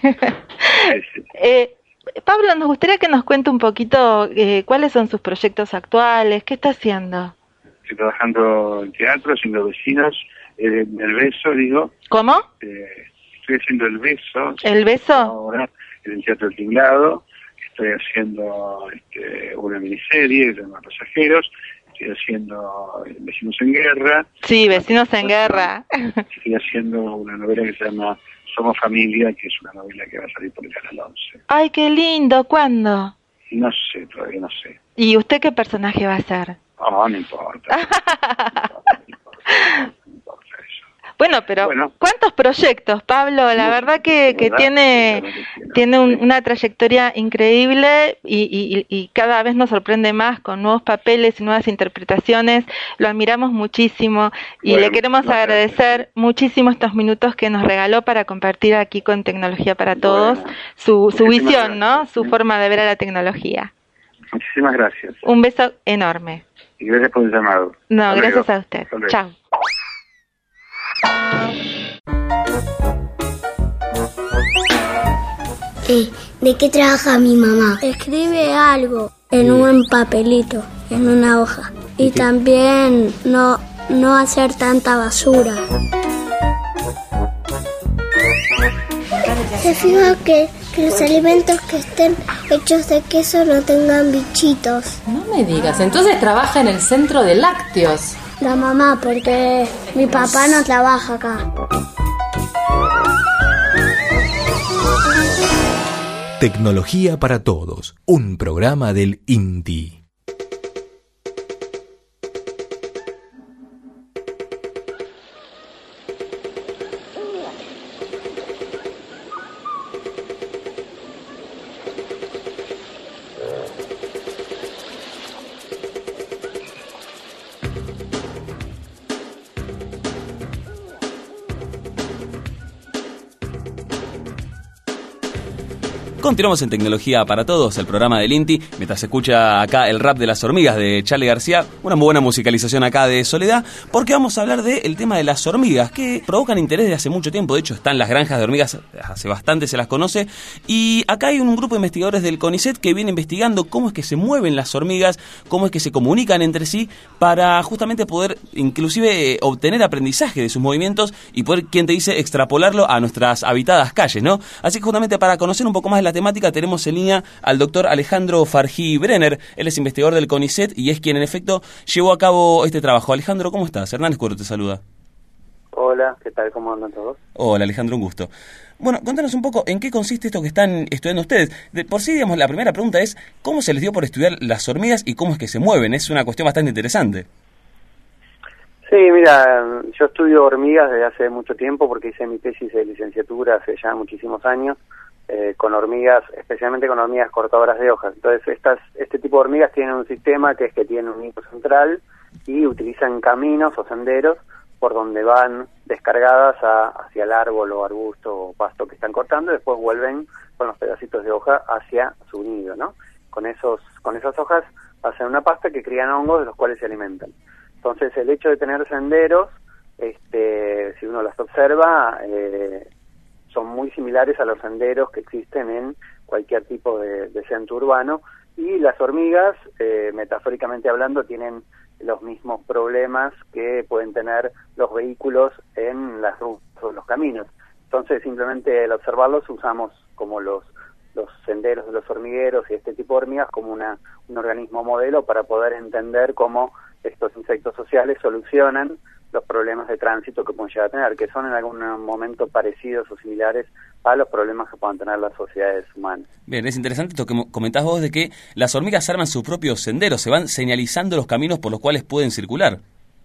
sí. eh, Pablo, nos gustaría que nos cuente un poquito eh, cuáles son sus proyectos actuales, qué está haciendo. Estoy trabajando en teatro, haciendo vecinos, eh, el beso, digo. ¿Cómo? Eh, estoy haciendo el beso. ¿El beso? Ahora en el Teatro El Tinglado. Estoy haciendo este, una miniserie que se llama Pasajeros. Estoy haciendo Vecinos en Guerra. Sí, Vecinos en Guerra. Estoy haciendo una novela que se llama Somos Familia, que es una novela que va a salir por el Canal once. ¡Ay, qué lindo! ¿Cuándo? No sé, todavía no sé. ¿Y usted qué personaje va a ser? Oh, no importa. No importa, no importa, no importa eso. Bueno, pero bueno. ¿Cuántos proyectos, Pablo? La verdad que, que tiene, tiene un, una trayectoria increíble y, y, y cada vez nos sorprende más con nuevos papeles y nuevas interpretaciones. Lo admiramos muchísimo y bueno, le queremos no, agradecer gracias. muchísimo estos minutos que nos regaló para compartir aquí con Tecnología para Todos bueno, su, su visión, gracias. ¿no? Su forma de ver a la tecnología. Muchísimas gracias. Un beso enorme. Y gracias por el llamado. No, Hasta gracias luego. a usted. Chao. Eh, ¿De qué trabaja mi mamá? Escribe algo en un papelito, en una hoja. Y también no, no hacer tanta basura. Se fija que, que los alimentos que estén hechos de queso no tengan bichitos. No me digas, entonces trabaja en el centro de lácteos. La mamá, porque mi papá no trabaja acá. Tecnología para Todos, un programa del INTI. Continuamos en Tecnología para Todos, el programa del INTI, mientras se escucha acá el rap de las hormigas de Charly García, una muy buena musicalización acá de Soledad, porque vamos a hablar del tema de las hormigas, que provocan interés de hace mucho tiempo. De hecho, están las granjas de hormigas, hace bastante se las conoce, y acá hay un grupo de investigadores del CONICET que viene investigando cómo es que se mueven las hormigas, cómo es que se comunican entre sí, para justamente poder, inclusive, eh, obtener aprendizaje de sus movimientos y poder, quien te dice, extrapolarlo a nuestras habitadas calles, ¿no? Así que justamente para conocer un poco más de la temática tenemos en línea al doctor Alejandro Farjí Brenner. Él es investigador del CONICET y es quien en efecto llevó a cabo este trabajo. Alejandro, ¿cómo estás? Hernán Escudero te saluda. Hola, ¿qué tal? ¿Cómo andan todos? Hola Alejandro, un gusto. Bueno, contanos un poco en qué consiste esto que están estudiando ustedes. De por sí, digamos, la primera pregunta es ¿cómo se les dio por estudiar las hormigas y cómo es que se mueven? Es una cuestión bastante interesante. Sí, mira, yo estudio hormigas desde hace mucho tiempo porque hice mi tesis de licenciatura hace ya muchísimos años eh, con hormigas, especialmente con hormigas cortadoras de hojas. Entonces, estas, este tipo de hormigas tienen un sistema que es que tienen un hipo central y utilizan caminos o senderos por donde van descargadas a, hacia el árbol o arbusto o pasto que están cortando y después vuelven con los pedacitos de hoja hacia su nido, ¿no? Con esos, con esas hojas hacen una pasta que crían hongos de los cuales se alimentan. Entonces el hecho de tener senderos, este, si uno las observa, eh, son muy similares a los senderos que existen en cualquier tipo de, de centro urbano y las hormigas, eh, metafóricamente hablando, tienen los mismos problemas que pueden tener los vehículos en las rutas o los caminos. Entonces, simplemente al observarlos usamos como los los senderos de los hormigueros y este tipo de hormigas como una un organismo modelo para poder entender cómo estos insectos sociales solucionan los problemas de tránsito que pueden llegar a tener, que son en algún momento parecidos o similares a los problemas que puedan tener las sociedades humanas. Bien, es interesante esto que comentás vos de que las hormigas arman sus propios senderos, se van señalizando los caminos por los cuales pueden circular.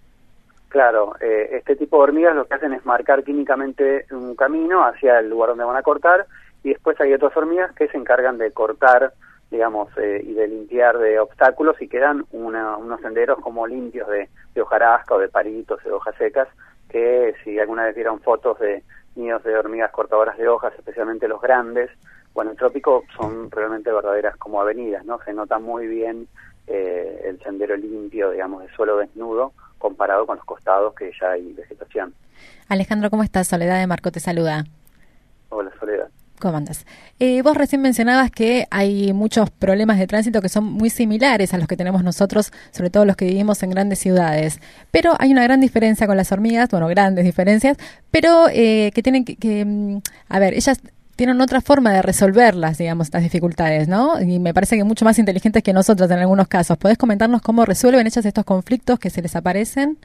Claro, eh, este tipo de hormigas lo que hacen es marcar químicamente un camino hacia el lugar donde van a cortar y después hay otras hormigas que se encargan de cortar, digamos, eh, y de limpiar de obstáculos y quedan una, unos senderos como limpios de, de hojarasca o de palitos, de hojas secas, que si alguna vez vieron fotos de nidos de hormigas cortadoras de hojas, especialmente los grandes, bueno, el trópico son realmente verdaderas como avenidas, ¿no? Se nota muy bien eh, el sendero limpio, digamos, de suelo desnudo, comparado con los costados que ya hay vegetación. Alejandro, ¿cómo estás? Soledad de Marco te saluda. Hola, Soledad. ¿Cómo andas? Eh, vos recién mencionabas que hay muchos problemas de tránsito que son muy similares a los que tenemos nosotros, sobre todo los que vivimos en grandes ciudades. Pero hay una gran diferencia con las hormigas, bueno, grandes diferencias, pero eh, que tienen que, que, a ver, ellas tienen otra forma de resolverlas, digamos, estas dificultades, ¿no? Y me parece que mucho más inteligentes que nosotros en algunos casos. ¿Podés comentarnos cómo resuelven ellas estos conflictos que se les aparecen?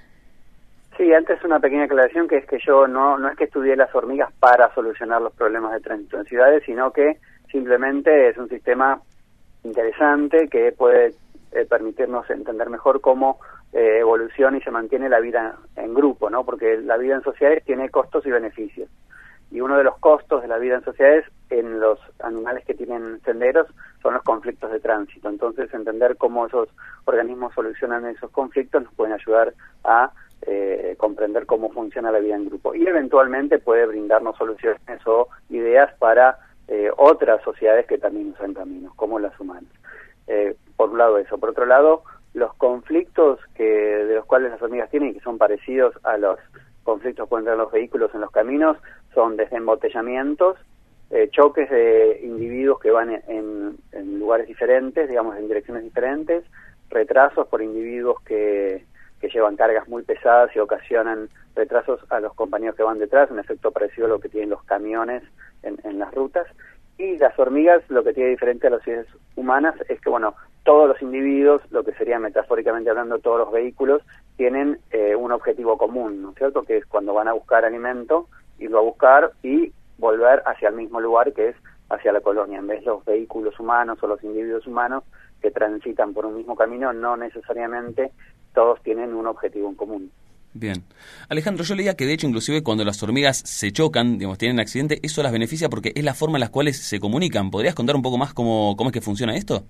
Sí, antes una pequeña aclaración que es que yo no no es que estudié las hormigas para solucionar los problemas de tránsito en ciudades, sino que simplemente es un sistema interesante que puede eh, permitirnos entender mejor cómo eh, evoluciona y se mantiene la vida en grupo, ¿no? Porque la vida en sociedades tiene costos y beneficios. Y uno de los costos de la vida en sociedades en los animales que tienen senderos son los conflictos de tránsito. Entonces, entender cómo esos organismos solucionan esos conflictos nos pueden ayudar a Eh, comprender cómo funciona la vida en grupo y eventualmente puede brindarnos soluciones o ideas para eh, otras sociedades que también usan caminos, como las humanas. Eh, por un lado eso. Por otro lado, los conflictos que de los cuales las hormigas tienen, que son parecidos a los conflictos que pueden tener los vehículos en los caminos, son desde embotellamientos, eh, choques de individuos que van en, en, en lugares diferentes, digamos, en direcciones diferentes, retrasos por individuos que que llevan cargas muy pesadas y ocasionan retrasos a los compañeros que van detrás, un efecto parecido a lo que tienen los camiones en, en las rutas. Y las hormigas, lo que tiene diferente a las sociedades humanas es que, bueno, todos los individuos, lo que sería metafóricamente hablando todos los vehículos, tienen eh, un objetivo común, ¿no es cierto?, que es cuando van a buscar alimento, irlo a buscar y volver hacia el mismo lugar, que es hacia la colonia. En vez de los vehículos humanos o los individuos humanos que transitan por un mismo camino, no necesariamente todos tienen un objetivo en común. Bien. Alejandro, yo leía que de hecho inclusive cuando las hormigas se chocan, digamos, tienen accidente, eso las beneficia porque es la forma en la cual se comunican. ¿Podrías contar un poco más cómo, cómo es que funciona esto?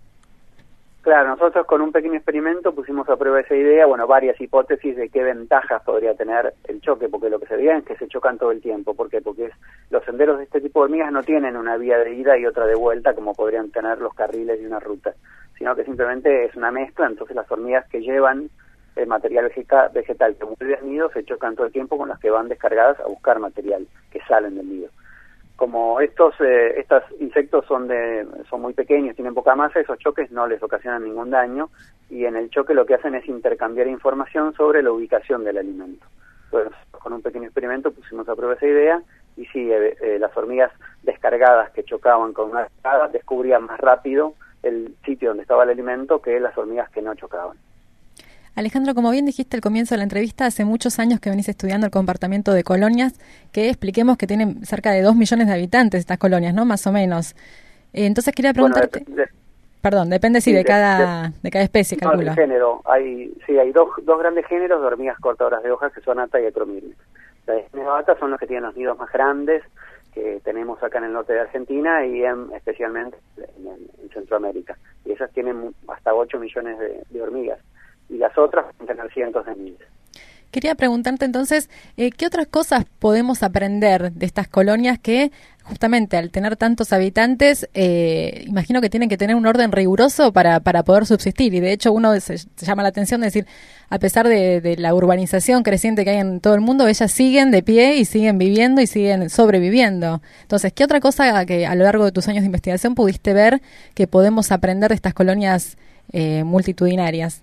Claro, nosotros con un pequeño experimento pusimos a prueba esa idea, bueno, varias hipótesis de qué ventajas podría tener el choque, porque lo que se veía es que se chocan todo el tiempo. ¿Por qué? Porque es, los senderos de este tipo de hormigas no tienen una vía de ida y otra de vuelta como podrían tener los carriles de una ruta, sino que simplemente es una mezcla. Entonces las hormigas que llevan el material vegetal, vegetal que vuelve al nido se chocan todo el tiempo con las que van descargadas a buscar material que salen del nido. Como estos eh, estos insectos son de son muy pequeños, tienen poca masa, esos choques no les ocasionan ningún daño y en el choque lo que hacen es intercambiar información sobre la ubicación del alimento. Entonces, con un pequeño experimento pusimos a prueba esa idea y sí, eh, eh, las hormigas descargadas que chocaban con una descarga descubrían más rápido el sitio donde estaba el alimento que las hormigas que no chocaban. Alejandro, como bien dijiste al comienzo de la entrevista, hace muchos años que venís estudiando el comportamiento de colonias, que expliquemos que tienen cerca de dos millones de habitantes estas colonias, ¿no? Más o menos. Eh, entonces quería preguntarte... Bueno, de, de, perdón, depende sí, de, de, cada, de, de cada especie, no, calculo. De género. Hay, sí, hay dos, dos grandes géneros de hormigas cortadoras de hojas que son Ata y Acromyrmex. Las Ata son los que tienen los nidos más grandes que tenemos acá en el norte de Argentina y en, especialmente en, en Centroamérica. Y esas tienen hasta ocho millones de, de hormigas. Y las otras pueden tener cientos de miles. Quería preguntarte entonces, eh, ¿qué otras cosas podemos aprender de estas colonias que justamente al tener tantos habitantes, eh, imagino que tienen que tener un orden riguroso para, para poder subsistir? Y de hecho uno se, se llama la atención de decir, a pesar de, de la urbanización creciente que hay en todo el mundo, ellas siguen de pie y siguen viviendo y siguen sobreviviendo. Entonces, ¿qué otra cosa que a lo largo de tus años de investigación pudiste ver que podemos aprender de estas colonias eh, multitudinarias?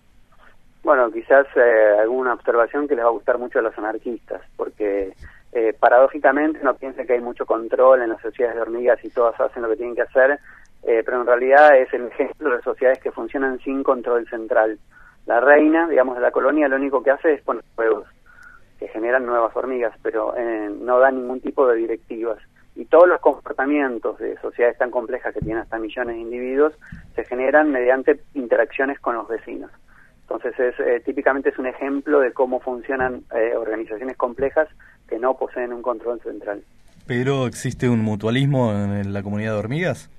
Bueno, quizás eh, alguna observación que les va a gustar mucho a los anarquistas, porque eh, paradójicamente no piensen que hay mucho control en las sociedades de hormigas y todas hacen lo que tienen que hacer, eh, pero en realidad es el ejemplo de sociedades que funcionan sin control central. La reina, digamos, de la colonia lo único que hace es poner huevos, que generan nuevas hormigas, pero eh, no da ningún tipo de directivas. Y todos los comportamientos de sociedades tan complejas que tienen hasta millones de individuos se generan mediante interacciones con los vecinos. Entonces, es, eh, típicamente es un ejemplo de cómo funcionan eh, organizaciones complejas que no poseen un control central. ¿Pero existe un mutualismo en la comunidad de hormigas?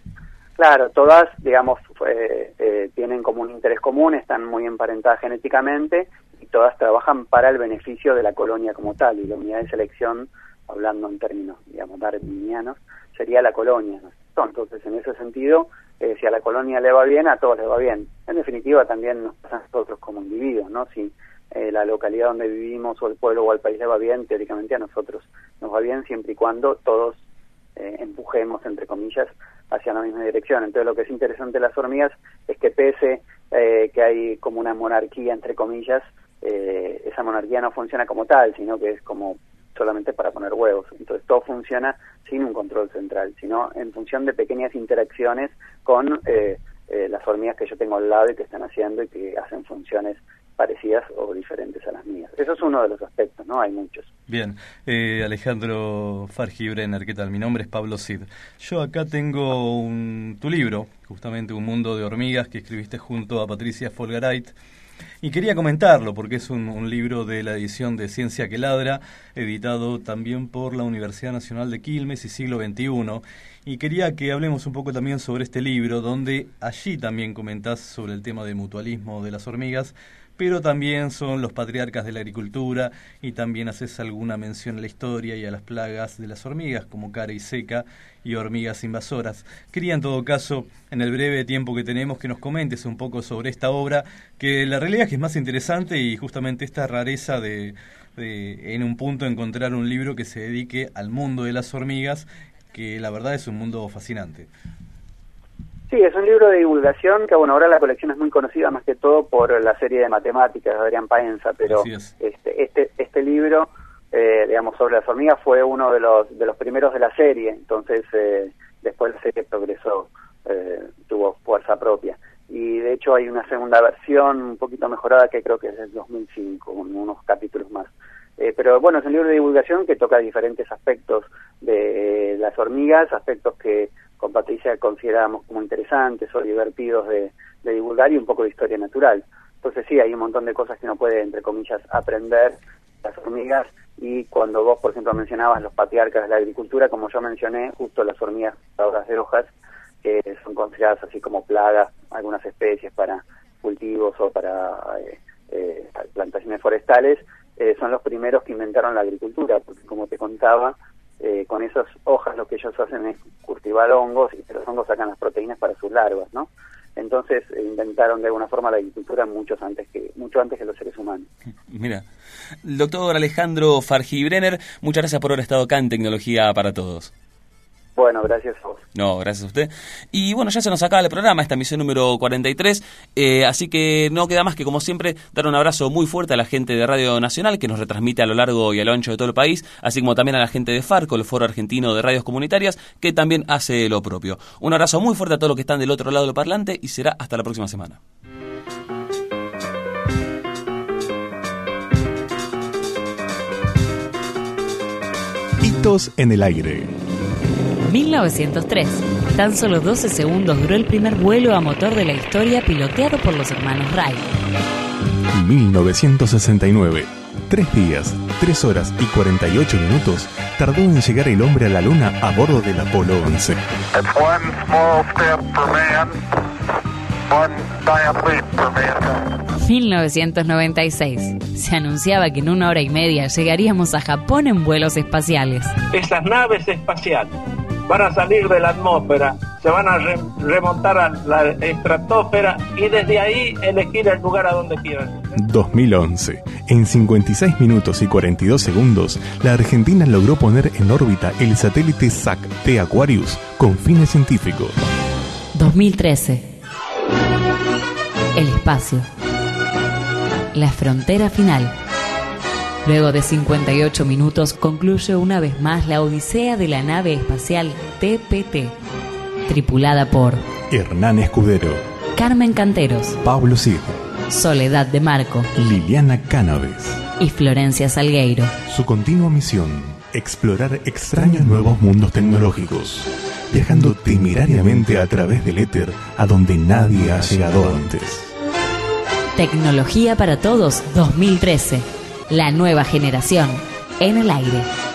Claro, todas, digamos, eh, eh, tienen como un interés común, están muy emparentadas genéticamente y todas trabajan para el beneficio de la colonia como tal. Y la unidad de selección, hablando en términos, digamos, darwinianos, sería la colonia, ¿no? Entonces, en ese sentido, eh, si a la colonia le va bien, a todos les va bien. En definitiva, también nos pasa a nosotros como individuos, ¿no? Si eh, la localidad donde vivimos o el pueblo o el país le va bien, teóricamente a nosotros nos va bien siempre y cuando todos eh, empujemos, entre comillas, hacia la misma dirección. Entonces, lo que es interesante de las hormigas es que pese eh, que hay como una monarquía, entre comillas, eh, esa monarquía no funciona como tal, sino que es como solamente para poner huevos. Entonces todo funciona sin un control central, sino en función de pequeñas interacciones con eh, eh, las hormigas que yo tengo al lado y que están haciendo y que hacen funciones parecidas o diferentes a las mías. Eso es uno de los aspectos, ¿no? Hay muchos. Bien. Eh, Alejandro Farji-Brenner, ¿qué tal? Mi nombre es Pablo Cid. Yo acá tengo un, tu libro, justamente Un mundo de hormigas, que escribiste junto a Patricia Folgarait. Y quería comentarlo porque es un, un libro de la edición de Ciencia que Ladra, editado también por la Universidad Nacional de Quilmes y Siglo veintiuno. Y quería que hablemos un poco también sobre este libro, donde allí también comentás sobre el tema del mutualismo de las hormigas, pero también son los patriarcas de la agricultura y también haces alguna mención a la historia y a las plagas de las hormigas, como cara y seca y hormigas invasoras. Quería en todo caso, en el breve tiempo que tenemos, que nos comentes un poco sobre esta obra, que la realidad es que es más interesante y justamente esta rareza de, de en un punto encontrar un libro que se dedique al mundo de las hormigas, que la verdad es un mundo fascinante. Sí, es un libro de divulgación que, bueno, ahora la colección es muy conocida más que todo por la serie de matemáticas de Adrián Paenza, pero este, este este libro, eh, digamos, sobre las hormigas fue uno de los de los primeros de la serie, entonces eh, después la serie progresó, eh, tuvo fuerza propia. Y de hecho hay una segunda versión un poquito mejorada que creo que es del dos mil cinco, con unos capítulos más. Eh, pero bueno, es un libro de divulgación que toca diferentes aspectos de eh, las hormigas, aspectos que con Patricia considerábamos como interesantes o divertidos de, de divulgar y un poco de historia natural. Entonces sí, hay un montón de cosas que uno puede, entre comillas, aprender de las hormigas y cuando vos, por ejemplo, mencionabas los patriarcas de la agricultura, como yo mencioné, justo las hormigas cortadoras de hojas, que son consideradas así como plagas, algunas especies para cultivos o para eh, eh, plantaciones forestales, eh, son los primeros que inventaron la agricultura, porque como te contaba, Eh, con esas hojas lo que ellos hacen es cultivar hongos y los hongos sacan las proteínas para sus larvas, ¿no? Entonces eh, inventaron de alguna forma la agricultura muchos antes que mucho antes que los seres humanos. Mira, doctor Alejandro Farji-Brenner, muchas gracias por haber estado acá en Tecnología para Todos. Bueno, gracias a vos. No, gracias a usted. Y bueno, ya se nos acaba el programa, esta emisión número cuarenta y tres, eh, así que no queda más que, como siempre, dar un abrazo muy fuerte a la gente de Radio Nacional, que nos retransmite a lo largo y a lo ancho de todo el país, así como también a la gente de Farco, el Foro Argentino de Radios Comunitarias, que también hace lo propio. Un abrazo muy fuerte a todos los que están del otro lado del parlante y será hasta la próxima semana. Hitos en el aire. mil novecientos tres. Tan solo doce segundos duró el primer vuelo a motor de la historia piloteado por los hermanos Wright. mil novecientos sesenta y nueve. Tres días, tres horas y cuarenta y ocho minutos tardó en llegar el hombre a la luna a bordo del Apolo once. mil novecientos noventa y seis. Se anunciaba que en una hora y media llegaríamos a Japón en vuelos espaciales. Esas naves espaciales van a salir de la atmósfera, se van a re- remontar a la estratosfera y desde ahí elegir el lugar a donde quieran. dos mil once. En cincuenta y seis minutos y cuarenta y dos segundos, la Argentina logró poner en órbita el satélite S A C T Aquarius con fines científicos. dos mil trece. El espacio. La frontera final. Luego de cincuenta y ocho minutos concluye una vez más la odisea de la nave espacial T P T, tripulada por Hernán Escudero, Carmen Canteros, Pablo Cid, Soledad de Marco, Liliana Cánaves y Florencia Salgueiro. Su continua misión: explorar extraños nuevos mundos tecnológicos, viajando temerariamente a través del éter a donde nadie ha llegado antes. Tecnología para Todos dos mil trece. La nueva generación en el aire.